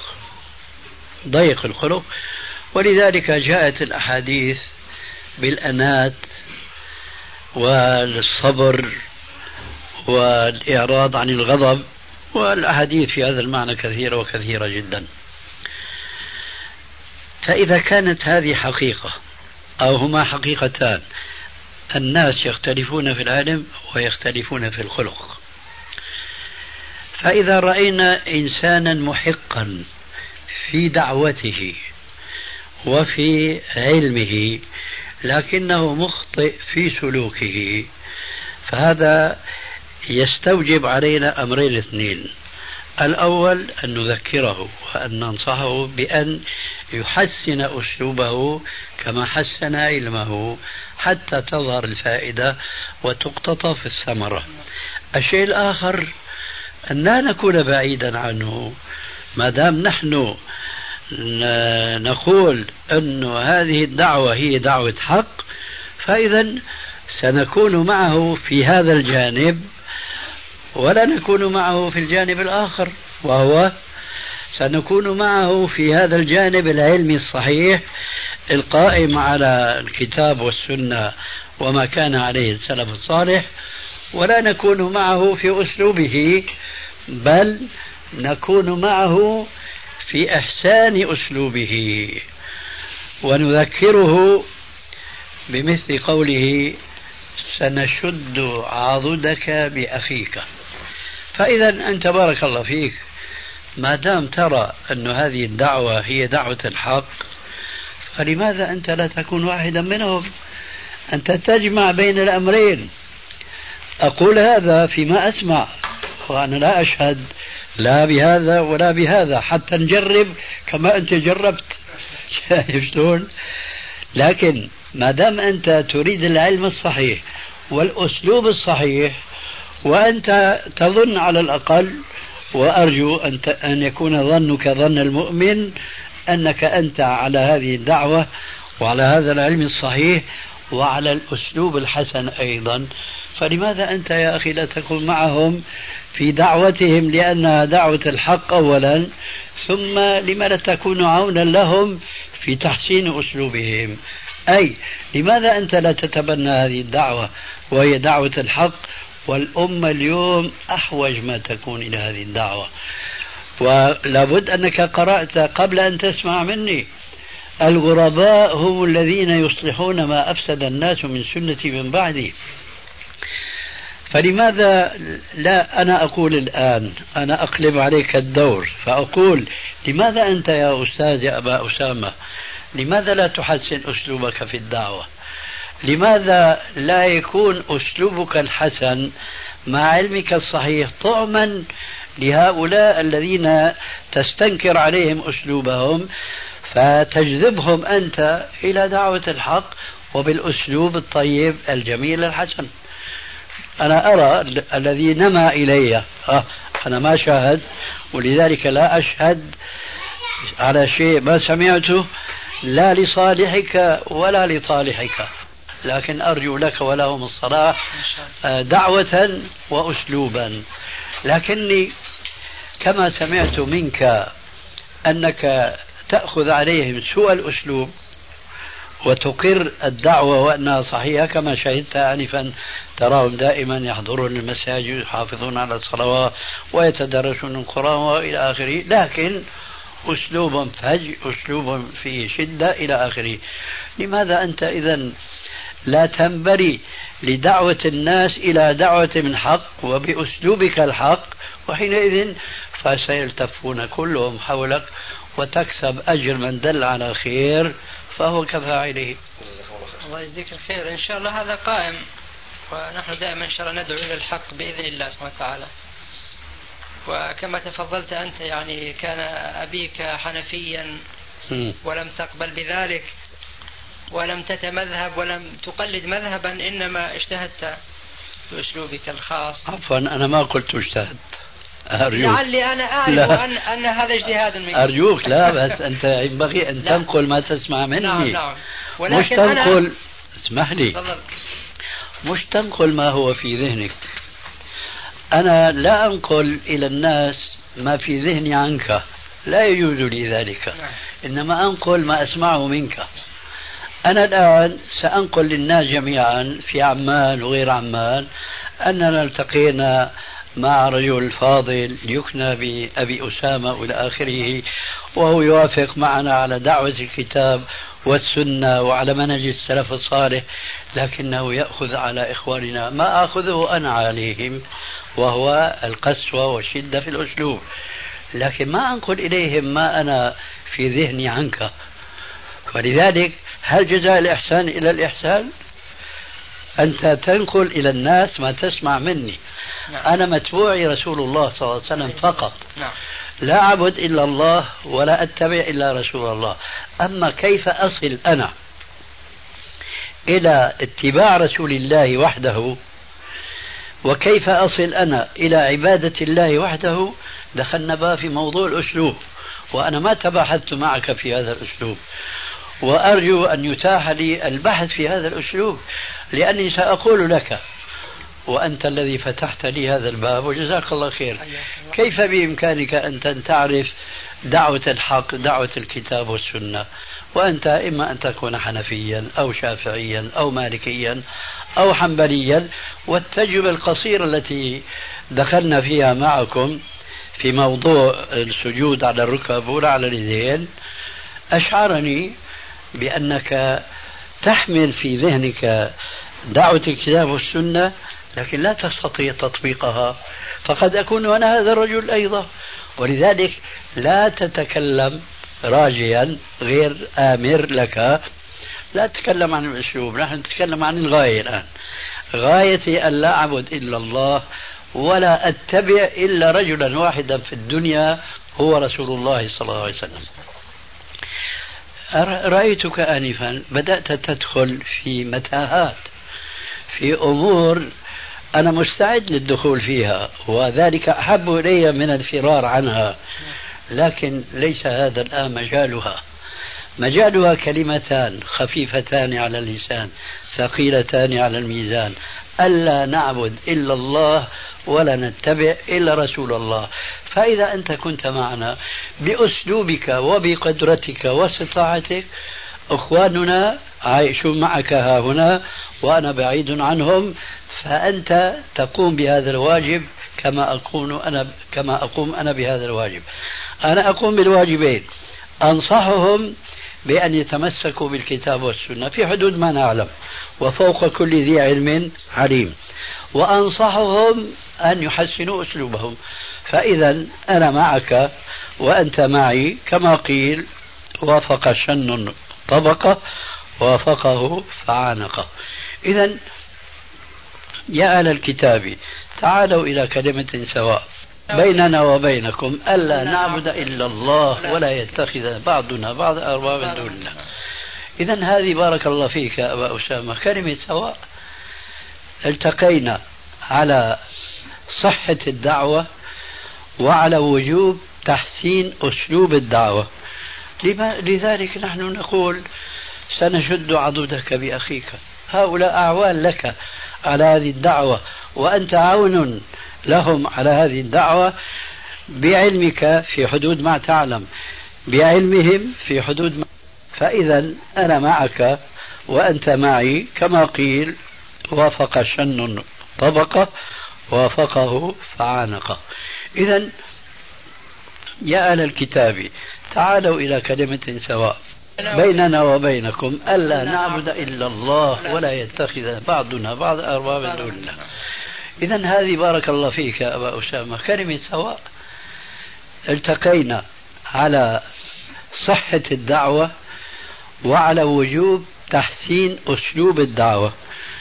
الخلق، ولذلك جاءت الأحاديث بالأنات والصبر والإعراض عن الغضب، والأحاديث في هذا المعنى كثيرة وكثيرة جدا. فإذا كانت هذه حقيقة أو هما حقيقتان. الناس يختلفون في العلم ويختلفون في الخلق. فإذا رأينا إنسانا محقا في دعوته وفي علمه لكنه مخطئ في سلوكه، فهذا يستوجب علينا أمرين اثنين. الأول أن نذكره وأن ننصحه بأن يحسن أسلوبه كما حسن علمه حتى تظهر الفائدة وتقتطف الثمرة. الشيء الآخر أن لا نكون بعيدا عنه. ما دام نحن نقول أن هذه الدعوة هي دعوة حق، فإذا سنكون معه في هذا الجانب ولا نكون معه في الجانب الآخر، وهو سنكون معه في هذا الجانب العلمي الصحيح القائم على الكتاب والسنة وما كان عليه السلف الصالح، ولا نكون معه في أسلوبه، بل نكون معه في إحسان أسلوبه ونذكره بمثل قوله سنشد عضدك بأخيك. فإذا أنت بارك الله فيك ما دام ترى أن هذه الدعوة هي دعوة الحق، فلماذا أنت لا تكون واحدا منهم؟ أنت تجمع بين الأمرين. أقول هذا فيما أسمع وأنا لا أشهد لا بهذا ولا بهذا حتى نجرب كما أنت جربت. شايف شلون؟ لكن ما دام أنت تريد العلم الصحيح والأسلوب الصحيح، وأنت تظن على الأقل، وأرجو أن يكون ظنك ظن المؤمن أنك أنت على هذه الدعوة وعلى هذا العلم الصحيح وعلى الأسلوب الحسن أيضا، فلماذا أنت يا أخي لا تكون معهم في دعوتهم لأنها دعوة الحق أولا، ثم لما لا تكون عونا لهم في تحسين أسلوبهم؟ أي لماذا أنت لا تتبنى هذه الدعوة وهي دعوة الحق، والأمة اليوم أحوج ما تكون إلى هذه الدعوة. ولابد أنك قرأت قبل أن تسمع مني الغرباء هم الذين يصلحون ما أفسد الناس من سنتي من بعدي. فلماذا لا أنا أقول الآن، أنا أقلب عليك الدور فأقول لماذا أنت يا أستاذ يا أبا أسامة لماذا لا تحسن أسلوبك في الدعوة؟ لماذا لا يكون أسلوبك الحسن مع علمك الصحيح طعما لهؤلاء الذين تستنكر عليهم أسلوبهم، فتجذبهم أنت إلى دعوة الحق وبالأسلوب الطيب الجميل الحسن؟ أنا أرى الذي نما إلي أنا ما شاهد، ولذلك لا أشهد على شيء ما سمعته لا لصالحك ولا لطالحك، لكن أرجو لك ولهم الصلاح دعوة وأسلوبا. لكني كما سمعت منك أنك تأخذ عليهم سوء الأسلوب وتقر الدعوة وأنها صحيحة كما شهدت آنفا، تراهم دائما يحضرون المساجد يحافظون على الصلوات ويتدرسون القرآن وإلى آخره، لكن أسلوب فج، أسلوب فيه شدة إلى آخره. لماذا أنت إذن لا تنبري لدعوة الناس إلى دعوة من حق وبأسلوبك الحق، وحينئذ فسيلتفون كلهم حولك وتكسب أجر من دل على خير فهو كفاعله. الله يجزيك الخير. إن شاء الله هذا قائم، ونحن دائما إن شاء الله ندعو إلى الحق بإذن الله سبحانه وتعالى. وكما تفضلت أنت يعني كان أبيك حنفيا ولم تقبل بذلك ولم تتمذهب ولم تقلد مذهبا، إنما اجتهدت بأسلوبك الخاص. عفوا أنا ما قلت اجتهد، أرجوك. لعلي أنا أعرف أن هذا اجتهاد منك. أرجوك لا، بس أنت ينبغي أن تنقل ما تسمع مني. نعم. مش تنقل اسمح لي مش تنقل ما هو في ذهنك. أنا لا أنقل إلى الناس ما في ذهني عنك، لا يجوز لي ذلك. إنما أنقل ما أسمعه منك. أنا الآن سأنقل للناس جميعا في عمان وغير عمان أننا التقينا مع رجل فاضل يكنى بأبي أسامة وإلى آخره، وهو يوافق معنا على دعوة الكتاب والسنة وعلى منهج السلف الصالح، لكنه يأخذ على إخواننا ما أخذه أنا عليهم، وهو القسوة والشدة في الأسلوب، لكن ما أنقل إليهم ما أنا في ذهني عنك. ولذلك هل جزاء الإحسان إلى الإحسان؟ أنت تنقل إلى الناس ما تسمع مني. أنا متبوعي رسول الله صلى الله عليه وسلم فقط، لا أعبد إلا الله ولا أتبع إلا رسول الله. أما كيف أصل أنا إلى اتباع رسول الله وحده، وكيف أصل أنا إلى عبادة الله وحده، دخلنا بقى في موضوع الأسلوب، وأنا ما تباحثت معك في هذا الأسلوب، وأرجو أن يتاح لي البحث في هذا الأسلوب، لأني سأقول لك وأنت الذي فتحت لي هذا الباب وجزاك الله خير، كيف بإمكانك أن تعرف دعوة الحق، دعوة الكتاب والسنة، وأنت إما أن تكون حنفيا أو شافعيا أو مالكيا أو حنبليا. والتجربة القصيرة التي دخلنا فيها معكم في موضوع السجود على الركب ولا على اليدين أشعرني بأنك تحمل في ذهنك دعوة الكتاب والسنة، لكن لا تستطيع تطبيقها، فقد أكون أنا هذا الرجل أيضا. ولذلك لا تتكلم راجيا غير آمر لك، لا تتكلم عن الأسلوب، نحن نتكلم عن الغاية الآن. غايتي أن لا أعبد إلا الله ولا أتبع إلا رجلا واحدا في الدنيا هو رسول الله صلى الله عليه وسلم. رأيتك آنفا بدأت تدخل في متاهات، في أمور أنا مستعد للدخول فيها، وذلك أحب إلي من الفرار عنها، لكن ليس هذا الآن مجالها. مجالها كلمتان خفيفتان على اللسان ثقيلتان على الميزان: ألا نعبد إلا الله ولا نتبع إلا رسول الله. فإذا أنت كنت معنا بأسلوبك وبقدرتك واستطاعتك، أخواننا عايشون معك ها هنا وأنا بعيد عنهم، فأنت تقوم بهذا الواجب كما أقوم أنا بهذا الواجب. أنا أقوم بالواجبين: أنصحهم بأن يتمسكوا بالكتاب والسنة في حدود ما نعلم، وفوق كل ذي علم عليم، وأنصحهم أن يحسنوا أسلوبهم. فإذا أنا معك وأنت معي، كما قيل: وافق شن طبقه وافقه فعانقه. إذا يا أهل الكتاب تعالوا إلى كلمة سواء بيننا وبينكم ألا نعبد إلا الله ولا يتخذ بعضنا بعض أربابا دون الله. إذا هذه بارك الله فيك يا أبا أسامة كلمة سواء. التقينا على صحة الدعوة وعلى وجوب تحسين أسلوب الدعوة. لذلك نحن نقول: سنشد عضدك بأخيك. هؤلاء أعوان لك على هذه الدعوة، وأنت عون لهم على هذه الدعوة بعلمك في حدود ما تعلم، بعلمهم في حدود ما. فإذا أنا معك وأنت معي، كما قيل: وافق شن طبقه وافقه فعانقه. إذا يا أهل الكتاب تعالوا إلى كلمة سواء بيننا وبينكم ألا نعبد إلا الله ولا يتخذ بعضنا بعض أربابا دون الله. إذا هذه بارك الله فيك يا أبا أسامة كلمة سواء. التقينا على صحة الدعوة وعلى وجوب تحسين أسلوب الدعوة.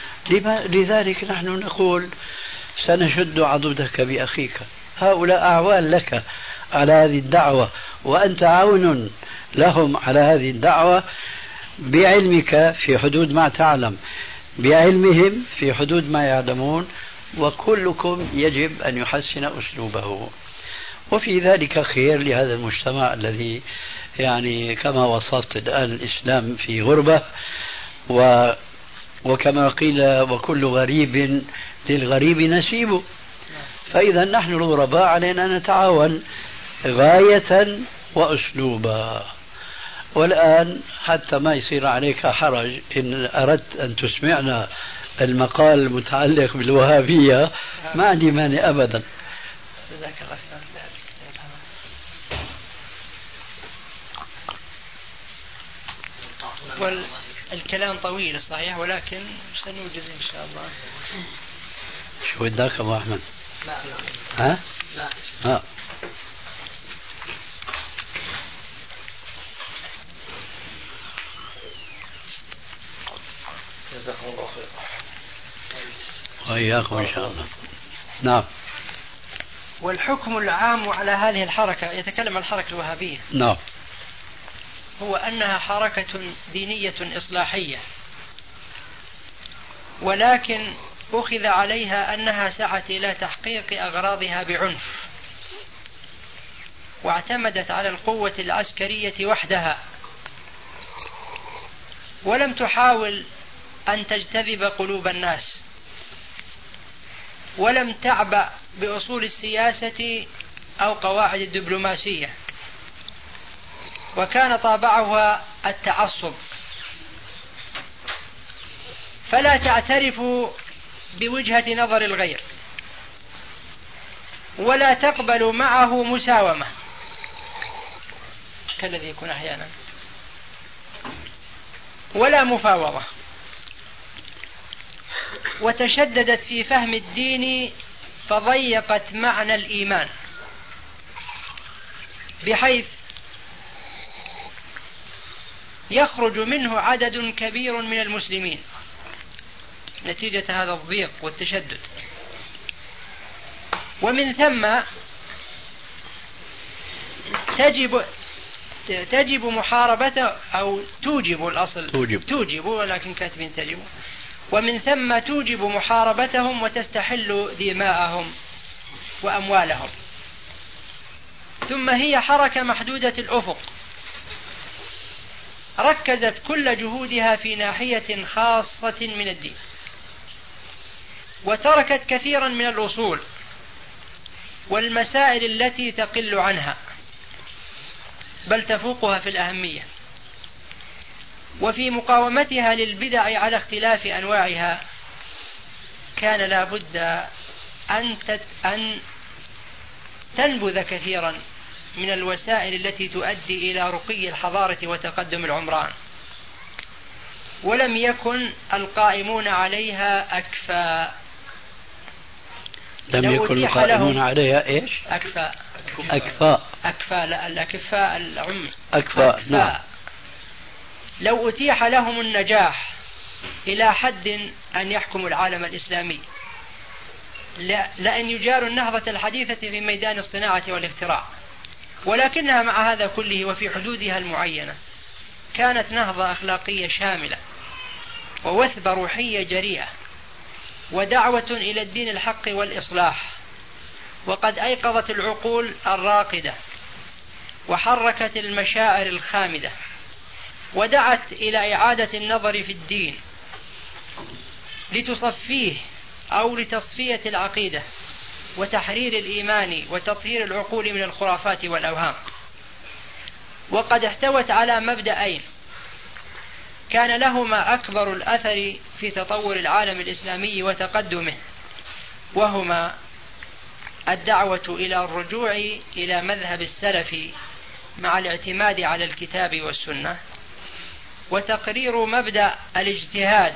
لذلك نحن نقول: سنشد عضدك بأخيك. هؤلاء أعوان لك على هذه الدعوة، وأنت عون لهم على هذه الدعوة بعلمك في حدود ما تعلم، بعلمهم في حدود ما يعلمون، وكلكم يجب أن يحسن أسلوبه. وفي ذلك خير لهذا المجتمع الذي يعني كما وصفت الآن الإسلام في غربة، وكما قيل: وكل غريب للغريب نسيبه. فإذا نحن الغرباء علينا أن نتعاون غاية وأسلوبا. والآن حتى ما يصير عليك حرج، إن أردت أن تسمعنا المقال المتعلق بالوهابية ما عندي مانع أبدا. والكلام طويل صحيح، ولكن سنوجز إن شاء الله. شو بدك أبو أحمد؟ لا. ها؟ لا. جزاكم الله خير. وإياكم إن شاء الله. نعم. والحكم العام على هذه الحركة، يتكلم عن الحركة الوهابية. نعم. هو أنها حركة دينية إصلاحية، ولكن أخذ عليها أنها سعت إلى تحقيق أغراضها بعنف، واعتمدت على القوة العسكرية وحدها، ولم تحاول أن تجتذب قلوب الناس، ولم تعبأ بأصول السياسة أو قواعد الدبلوماسية، وكان طابعها التعصب، فلا تعترف بوجهة نظر الغير، ولا تقبل معه مساومة كالذي يكون أحيانا، ولا مفاوضة. وتشددت في فهم الدين فضيقت معنى الإيمان، بحيث يخرج منه عدد كبير من المسلمين نتيجة هذا الضيق والتشدد. ومن ثم تجب محاربته، أو توجب، الأصل توجب ولكن كاتبين تجب. ومن ثم توجب محاربتهم وتستحل دماءهم وأموالهم. ثم هي حركة محدودة الأفق، ركزت كل جهودها في ناحية خاصة من الدين، وتركت كثيرا من الأصول والمسائل التي تقل عنها، بل تفوقها في الأهمية. وفي مقاومتها للبدع على اختلاف أنواعها كان لا بد أن تنبذ كثيرا من الوسائل التي تؤدي إلى رقي الحضارة وتقدم العمران، ولم يكن القائمون عليها أكفى. لم يكن القائمون عليها إيش؟ أكفى لا الأكفاء العم أكفى. نعم. لو أتيح لهم النجاح إلى حد أن يحكموا العالم الإسلامي، لأن يجاروا النهضة الحديثة في ميدان الصناعة والاختراع، ولكنها مع هذا كله وفي حدودها المعينة كانت نهضة أخلاقية شاملة، ووثبة روحية جريئة، ودعوة إلى الدين الحق والإصلاح، وقد أيقظت العقول الراقدة، وحركت المشاعر الخامدة، ودعت إلى إعادة النظر في الدين لتصفيه أو لتصفية العقيدة وتحرير الإيمان وتطهير العقول من الخرافات والأوهام. وقد احتوت على مبدأين كان لهما أكبر الأثر في تطور العالم الإسلامي وتقدمه، وهما الدعوة إلى الرجوع إلى مذهب السلف مع الاعتماد على الكتاب والسنة، وتقرير مبدأ الاجتهاد.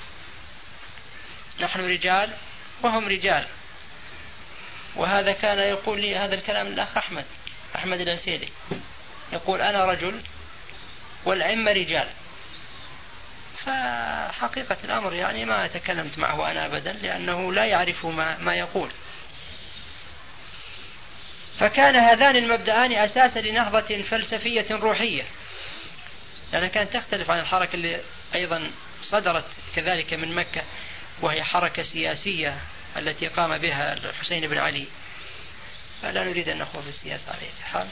نحن رجال وهم رجال، وهذا كان يقول لي هذا الكلام الأخ أحمد العسيلي، يقول أنا رجل والأئمة رجال. فحقيقة الأمر يعني ما تكلمت معه أنا أبدا، لأنه لا يعرف ما يقول. فكان هذان المبدأان أساسا لنهضة فلسفية روحية، يعني كانت تختلف عن الحركة اللي أيضا صدرت كذلك من مكة، وهي حركة سياسية التي قام بها الحسين بن علي، فلا نريد أن نخوض في السياسة على أي حال.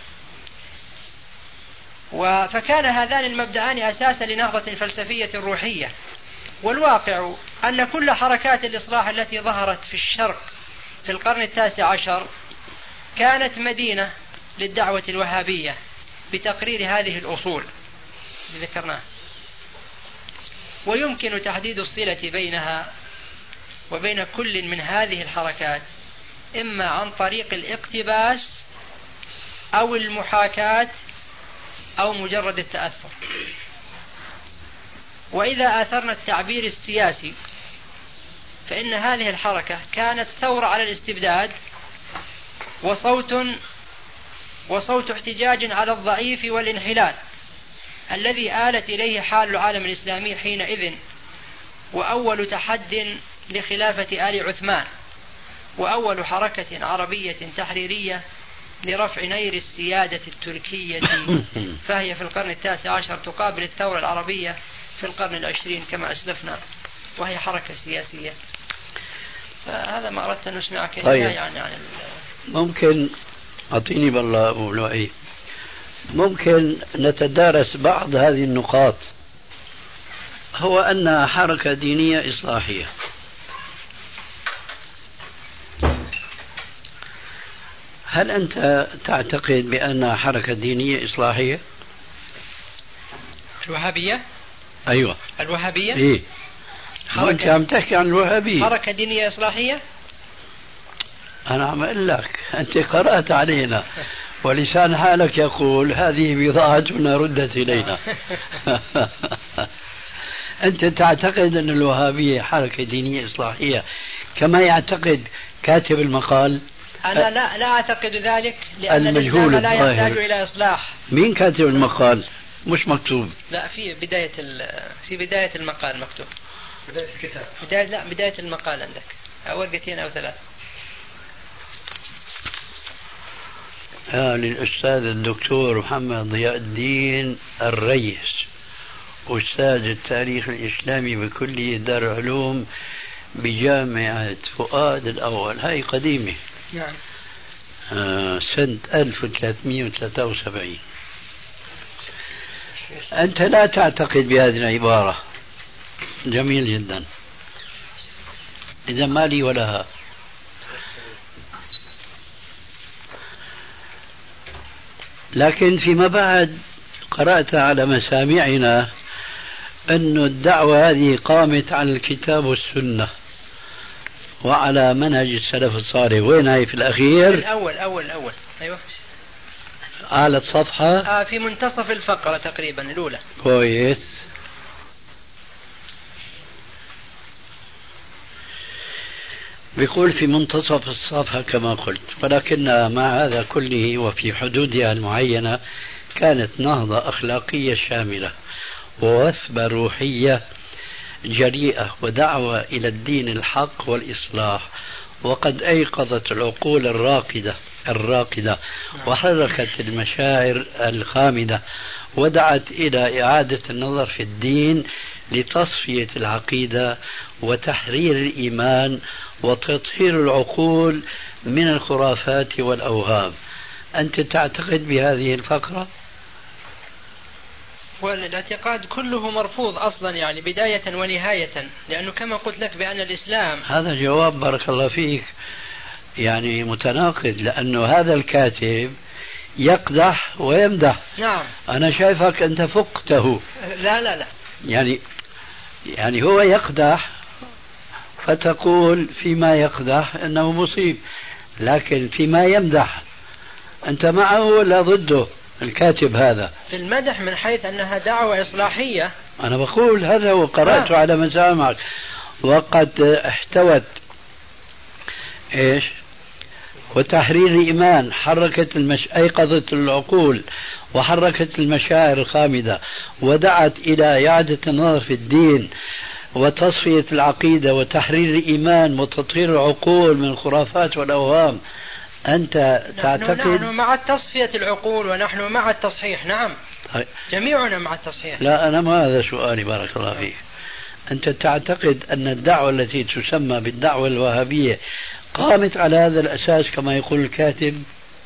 فكان هذان المبدأان أساسا لنهضة فلسفية روحية. والواقع أن كل حركات الإصلاح التي ظهرت في الشرق في القرن 19 كانت مدينة للدعوة الوهابية بتقرير هذه الأصول التي ذكرناها. ويمكن تحديد الصلة بينها وبين كل من هذه الحركات إما عن طريق الاقتباس أو المحاكاة أو مجرد التأثر. وإذا آثرنا التعبير السياسي فإن هذه الحركة كانت ثورة على الاستبداد وصوت احتجاج على الضعيف والانحلال الذي آلت إليه حال العالم الإسلامي حينئذ، وأول تحد لخلافة آل عثمان، وأول حركة عربية تحريرية لرفع نير السيادة التركية، فهي في القرن 19 تقابل الثورة العربية في القرن 20 كما أسلفنا، وهي حركة سياسية. فهذا ما أردت أن أسمعك. طيب. يعني ممكن أعطيني بالله أبو لؤي، ممكن نتدارس بعض هذه النقاط. هو أنها حركة دينية إصلاحية، هل أنت تعتقد بأنها حركة دينية إصلاحية؟ الوهابية؟ أيوة الوهابية؟ إيه؟ أنت عم تحكي عن الوهابية، حركة دينية إصلاحية؟ أنا عم أقول لك أنت قرأت علينا ولسان حالك يقول هذه بضاعتنا ردت إلينا. أنت تعتقد أن الوهابية حركة دينية إصلاحية كما يعتقد كاتب المقال؟ أنا لا أعتقد ذلك، لأن الإسلام لا يحتاج إلى إصلاح. مين كاتب المقال؟ مش مكتوب. لا، في بداية المقال مكتوب. بداية الكتاب. بداية المقال عندك ورقتين أو 3. للأستاذ الدكتور محمد ضياء الدين الريس، أستاذ التاريخ الإسلامي بكلية دار العلوم بجامعة فؤاد الأول، هاي قديمة. نعم. سنة 1373. أنت لا تعتقد بهذه العبارة. جميل جدا. إذا ما لي ولها. لكن فيما بعد قرأت على مسامعنا أن الدعوة هذه قامت على الكتاب والسنة وعلى منهج السلف الصالح. وين هي في الأخير؟ الأول. أيوة. على الصفحة في منتصف الفقرة تقريبا الأولى. كويس. بيقول في منتصف الصفحة كما قلت، ولكن مع هذا كله وفي حدودها المعينة كانت نهضة أخلاقية شاملة ووثبة روحية جريئة ودعوة إلى الدين الحق والإصلاح، وقد أيقظت العقول الراقدة وحركت المشاعر الخامدة ودعت إلى إعادة النظر في الدين لتصفية العقيدة وتحرير الإيمان وتطهير العقول من الخرافات والأوهام. أنت تعتقد بهذه الفقرة؟ والاعتقاد كله مرفوض أصلا، يعني بداية ونهاية، لأنه كما قلت لك بأن الإسلام. هذا جواب بارك الله فيك يعني متناقض، لأنه هذا الكاتب يقدح ويمدح. نعم. أنا شايفك أنت فقته. لا يعني هو يقدح فتقول فيما يقدح أنه مصيب، لكن فيما يمدح أنت معه ولا ضده الكاتب هذا؟ في المدح من حيث أنها دعوة إصلاحية. أنا بقول هذا وقرأت على مسامعك، وقد احتوت إيش؟ وتحرير الإيمان، أيقظت العقول وحركت المشاعر الخامدة ودعت إلى إعادة النظر في الدين وتصفية العقيدة وتحرير الإيمان وتطهير العقول من الخرافات والأوهام. أنت تعتقد؟ نحن مع تصفية العقول ونحن مع التصحيح. نعم. جميعنا مع التصحيح. لا، أنا ما هذا سؤالي بارك الله فيك. أنت تعتقد أن الدعوة التي تسمى بالدعوة الوهابية قامت على هذا الأساس كما يقول الكاتب؟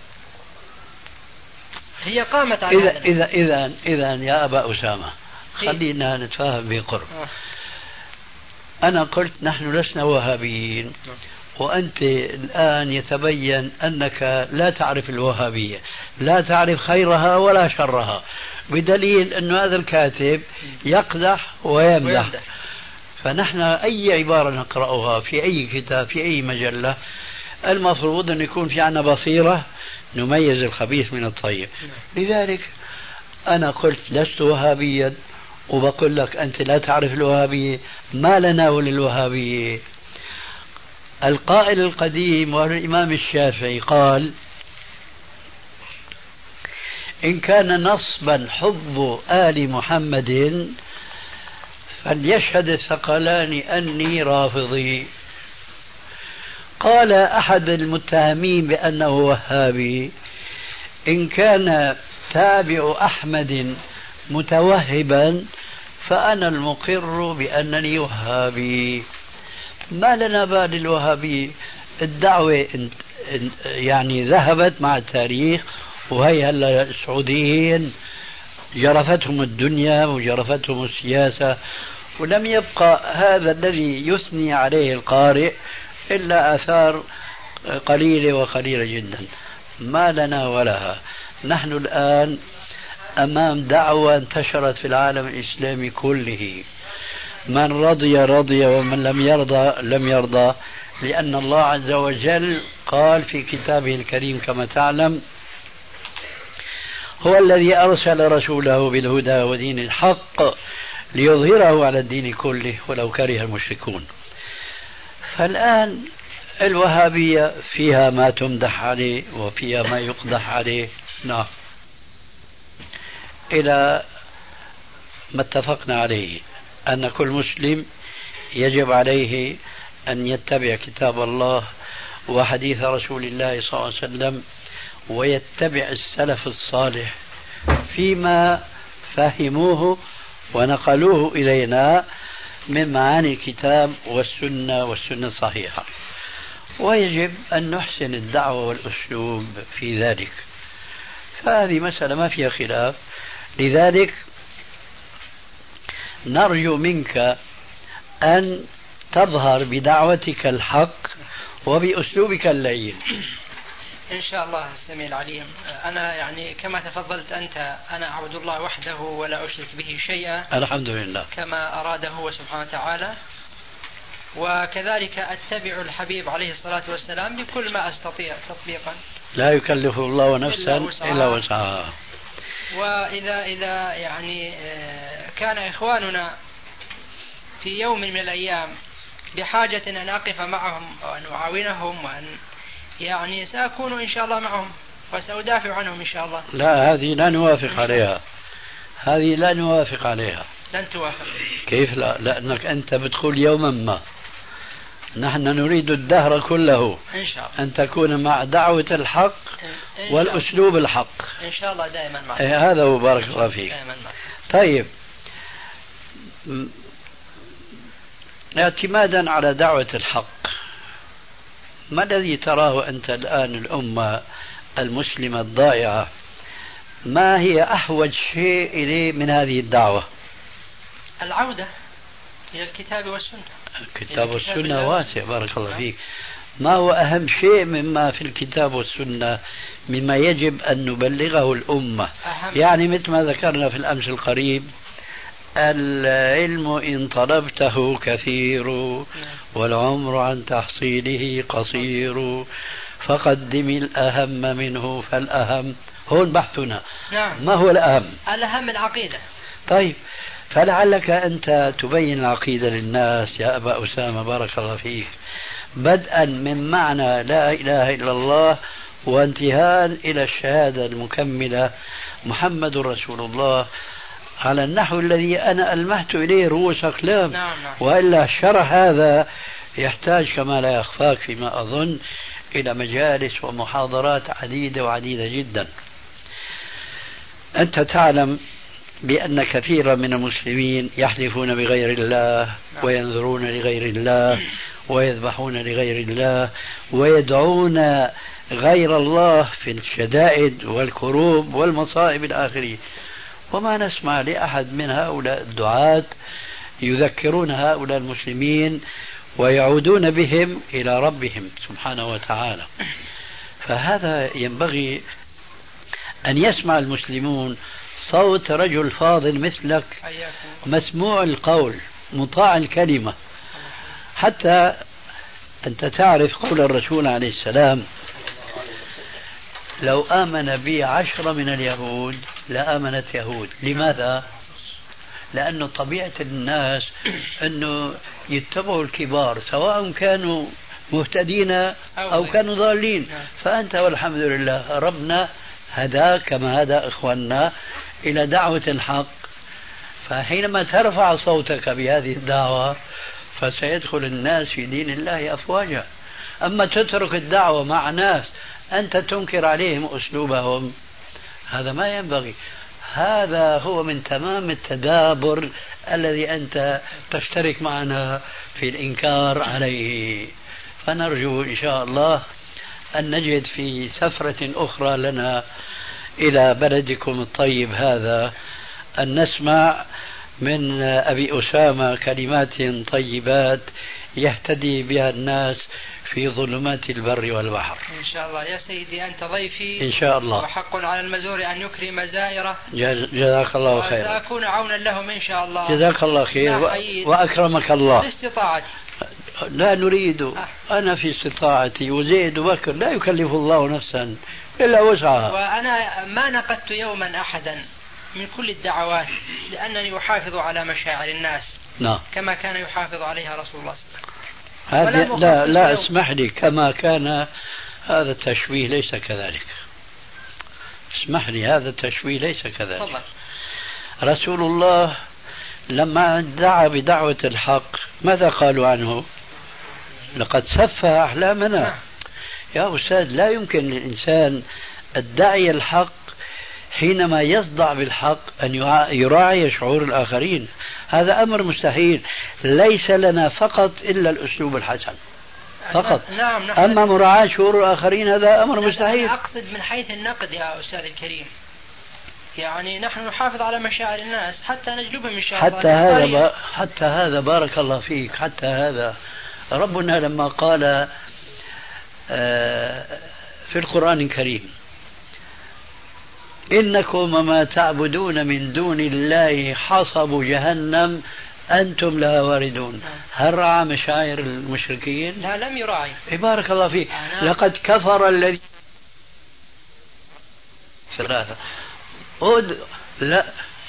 هي قامت على إذا يا أبا أسامة خلينا نتفاهم بقرب. أنا قلت نحن لسنا وهابيين، وأنت الآن يتبين أنك لا تعرف الوهابية، لا تعرف خيرها ولا شرها، بدليل أن هذا الكاتب يقدح ويمدح. فنحن أي عبارة نقرأها في أي كتاب في أي مجلة المفروض أن يكون في عنا بصيرة نميز الخبيث من الطيب. لذلك أنا قلت لست وهابيا وبقول لك أنت لا تعرف الوهابية. ما لنا وللوهابية؟ القائل القديم والإمام الشافعي قال: إن كان نصبا حب آل محمد فليشهد الثقلان أني رافضي. قال أحد المتهمين بأنه وهابي: إن كان تابع أحمد متوهبا فأنا المقر بأنني وهابي. ما لنا بال الوهابي؟ الدعوة يعني ذهبت مع التاريخ، وهي هلا السعوديين جرفتهم الدنيا وجرفتهم السياسة، ولم يبقى هذا الذي يثني عليه القارئ إلا آثار قليلة وقليلة جدا. ما لنا ولها. نحن الآن أمام دعوة انتشرت في العالم الإسلامي كله، من رضي رضي ومن لم يرضى لم يرضى، لأن الله عز وجل قال في كتابه الكريم كما تعلم: هو الذي أرسل رسوله بالهدى ودين الحق ليظهره على الدين كله ولو كره المشركون. فالآن الوهابية فيها ما تمدح عليه وفيها ما يقدح عليه. نعم، إلى ما اتفقنا عليه أن كل مسلم يجب عليه أن يتبع كتاب الله وحديث رسول الله صلى الله عليه وسلم، ويتبع السلف الصالح فيما فهموه ونقلوه إلينا من معاني الكتاب والسنة والسنة الصحيحة، ويجب أن نحسن الدعوة والأسلوب في ذلك. فهذه مسألة ما فيها خلاف. لذلك نرجو منك أن تظهر بدعوتك الحق وبأسلوبك اللين إن شاء الله السميع العليم. أنا يعني كما تفضلت أنت، أنا أعبد الله وحده ولا أشرك به شيئا، الحمد لله، كما أراده هو سبحانه وتعالى، وكذلك أتبع الحبيب عليه الصلاة والسلام بكل ما أستطيع تطبيقا. لا يكلف الله نفسا إلا وسعها. وإذا يعني كان إخواننا في يوم من الأيام بحاجة أن أقف معهم وأن أعاونهم وأن يعني سأكون إن شاء الله معهم وسأدافع عنهم إن شاء الله. لا، هذه لا نوافق عليها، هذه لا نوافق عليها. لن توافق. كيف لا؟ لأنك أنت بتقول يوما ما نحن نريد الدهر كله إن شاء الله أن تكون مع دعوة الحق والأسلوب الحق إن شاء الله دائما معك. هذا هو، بارك الله فيك. دائما معك. طيب، اعتمادا على دعوة الحق، ما الذي تراه أنت الآن الأمة المسلمة الضائعة، ما هي أحوج شيء إليه من هذه الدعوة؟ العودة إلى الكتاب والسنة. الكتاب والسنة واسع، بارك الله فيك. ما هو أهم شيء مما في الكتاب والسنة مما يجب أن نبلغه الأمة؟ يعني مثل ما ذكرنا في الأمس القريب: العلم إن طلبته كثير والعمر عن تحصيله قصير فقدم الأهم منه فالأهم. هون بحثنا. نعم. ما هو الأهم؟ الأهم العقيدة. طيب، فلعلك أنت تبين العقيدة للناس يا أبا أسامة، بارك الله فيك، بدءا من معنى لا إله إلا الله وانتهاء إلى الشهادة المكملة محمد رسول الله، على النحو الذي أنا ألمحت إليه رؤوس أقلام. نعم. وإلا الشرح هذا يحتاج كما لا يخفاك فيما أظن إلى مجالس ومحاضرات عديدة وعديدة جدا. أنت تعلم بأن كثيرا من المسلمين يحلفون بغير الله وينذرون لغير الله ويذبحون لغير الله ويدعون غير الله في الشدائد والكروب والمصائب الآخرين، وما نسمع لأحد من هؤلاء الدعاة يذكرون هؤلاء المسلمين ويعودون بهم إلى ربهم سبحانه وتعالى. فهذا ينبغي أن يسمع المسلمون صوت رجل فاضل مثلك، مسموع القول مطاع الكلمة. حتى أنت تعرف قول الرسول عليه السلام: لو آمن بي 10 من اليهود لآمنت يهود. لماذا؟ لأنه طبيعة الناس أنه يتبعوا الكبار سواء كانوا مهتدين أو كانوا ضالين. فأنت والحمد لله ربنا هداك كما هدى إخواننا إلى دعوة الحق، فحينما ترفع صوتك بهذه الدعوة فسيدخل الناس في دين الله أفواجا. أما تترك الدعوة مع ناس أنت تنكر عليهم أسلوبهم، هذا ما ينبغي. هذا هو من تمام التدابر الذي أنت تشترك معنا في الإنكار عليه. فنرجو إن شاء الله أن نجد في سفرة أخرى لنا إلى بلدكم الطيب هذا أن نسمع من أبي أسامة كلمات طيبات يهتدي بها الناس في ظلمات البر والبحر. إن شاء الله. يا سيدي أنت ضيفي إن شاء الله، وحق على المزور أن يكرم زائره. جزاك الله خير. وسأكون عونا لهم إن شاء الله. جزاك الله خير وأكرمك الله. باستطاعتي. لا نريد. أنا في استطاعتي وزيد وبكر لا يكلف الله نفسا إلا وسعها. وأنا ما نقدت يوما أحدا من كل الدعوات لأنني أحافظ على مشاعر الناس. نعم. كما كان يحافظ عليها رسول الله صلى الله عليه وسلم. لا اسمح لي، كما كان هذا التشويه ليس كذلك. اسمح لي، هذا التشويه ليس كذلك. طبعا. رسول الله لما دعا بدعوة الحق ماذا قالوا عنه؟ لقد سفه أحلامنا. يا أستاذ، لا يمكن للإنسان الداعي الحق حينما يصدع بالحق أن يراعي شعور الآخرين. هذا أمر مستحيل. ليس لنا فقط إلا الأسلوب الحسن فقط. نعم. أما مراعاة شعور الآخرين هذا أمر مستحيل. أنا أقصد من حيث النقد يا أستاذ الكريم، يعني نحن نحافظ على مشاعر الناس حتى نجلبهم إن شاء الله. حتى هذا بارك الله فيك، حتى هذا ربنا لما قال في القرآن الكريم إنكم وما تعبدون من دون الله حصب جهنم أنتم لها واردون. هل رعى مشاعر المشركين؟ لا، لم يراعي. بارك الله فيك. لقد كفر الذي لا،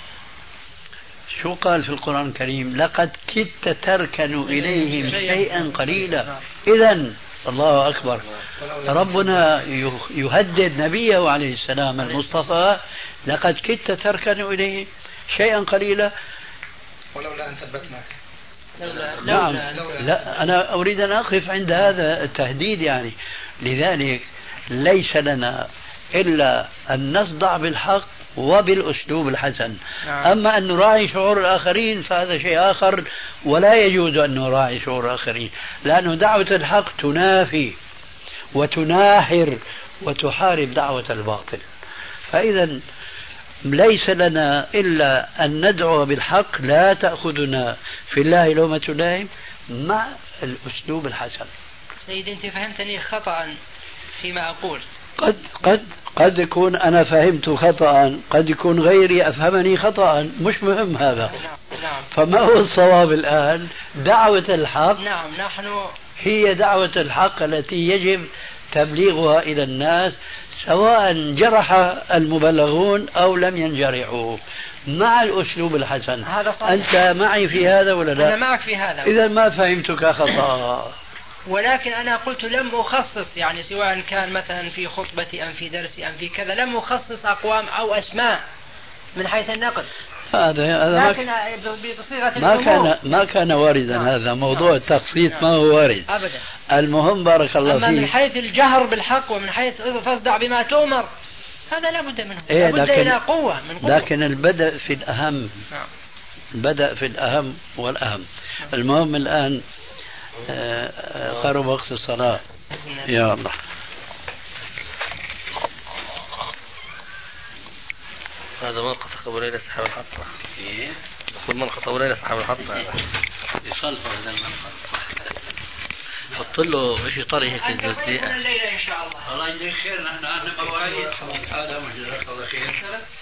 شو قال في القرآن الكريم؟ لقد كدت تركن إليهم شيئا قليلا. إذن الله أكبر، ربنا يهدد نبيه عليه السلام المصطفى لقد كدت تركن إليه شيئا قليلا ولولا أن ثبتناك. نعم. لا، أنا أريد أن أقف عند هذا التهديد يعني. لذلك ليس لنا إلا أن نصدع بالحق وبالأسلوب الحسن. أما أن نراعي شعور الآخرين فهذا شيء آخر، ولا يجوز أن نراعي شعور الآخرين، لأن دعوة الحق تنافي وتناحر وتحارب دعوة الباطل. فإذا ليس لنا إلا أن ندعو بالحق، لا تأخذنا في الله لومة لائم، مع الأسلوب الحسن. سيدي أنت فهمتني خطأ فيما أقول. قد يكون أنا فهمت خطأ، قد يكون غيري أفهمني خطأ، مش مهم هذا. نعم. فما هو الصواب الآن؟ دعوة الحق. نعم. نحن هي دعوة الحق التي يجب تبليغها إلى الناس سواء جرح المبلغون أو لم ينجرحوا، مع الأسلوب الحسن. أنت معي في هذا ولا لا؟ أنا معك في هذا. إذا ما فهمتك خطأ. ولكن أنا قلت لم أخصص، يعني سواء كان مثلا في خطبتي أم في درسي أم في كذا، لم أخصص أقوام أو أسماء من حيث النقد. هذا لكن بصيغة ما كان واردا. هذا موضوع التخصيص ما هو وارد أبدا. المهم بارك الله فيك. أما من حيث الجهر بالحق ومن حيث فاصدع بما تؤمر، هذا لا بد منه. لا بد إلى قوة من قوة. لكن البدء في الأهم. البدء في الأهم والأهم. المهم الآن قرب وقت الصلاة. يا الله. هذا منقطع قبل ليلة أصحاب الحطة. يقول منقطع قبل ليلة أصحاب الحطة. يصلح هذا المنقطع. حط له شيء طري هيك الليلة إن شاء الله. الله يجزيك خير. نحن مواعيد. هذا مجزاك الله خير.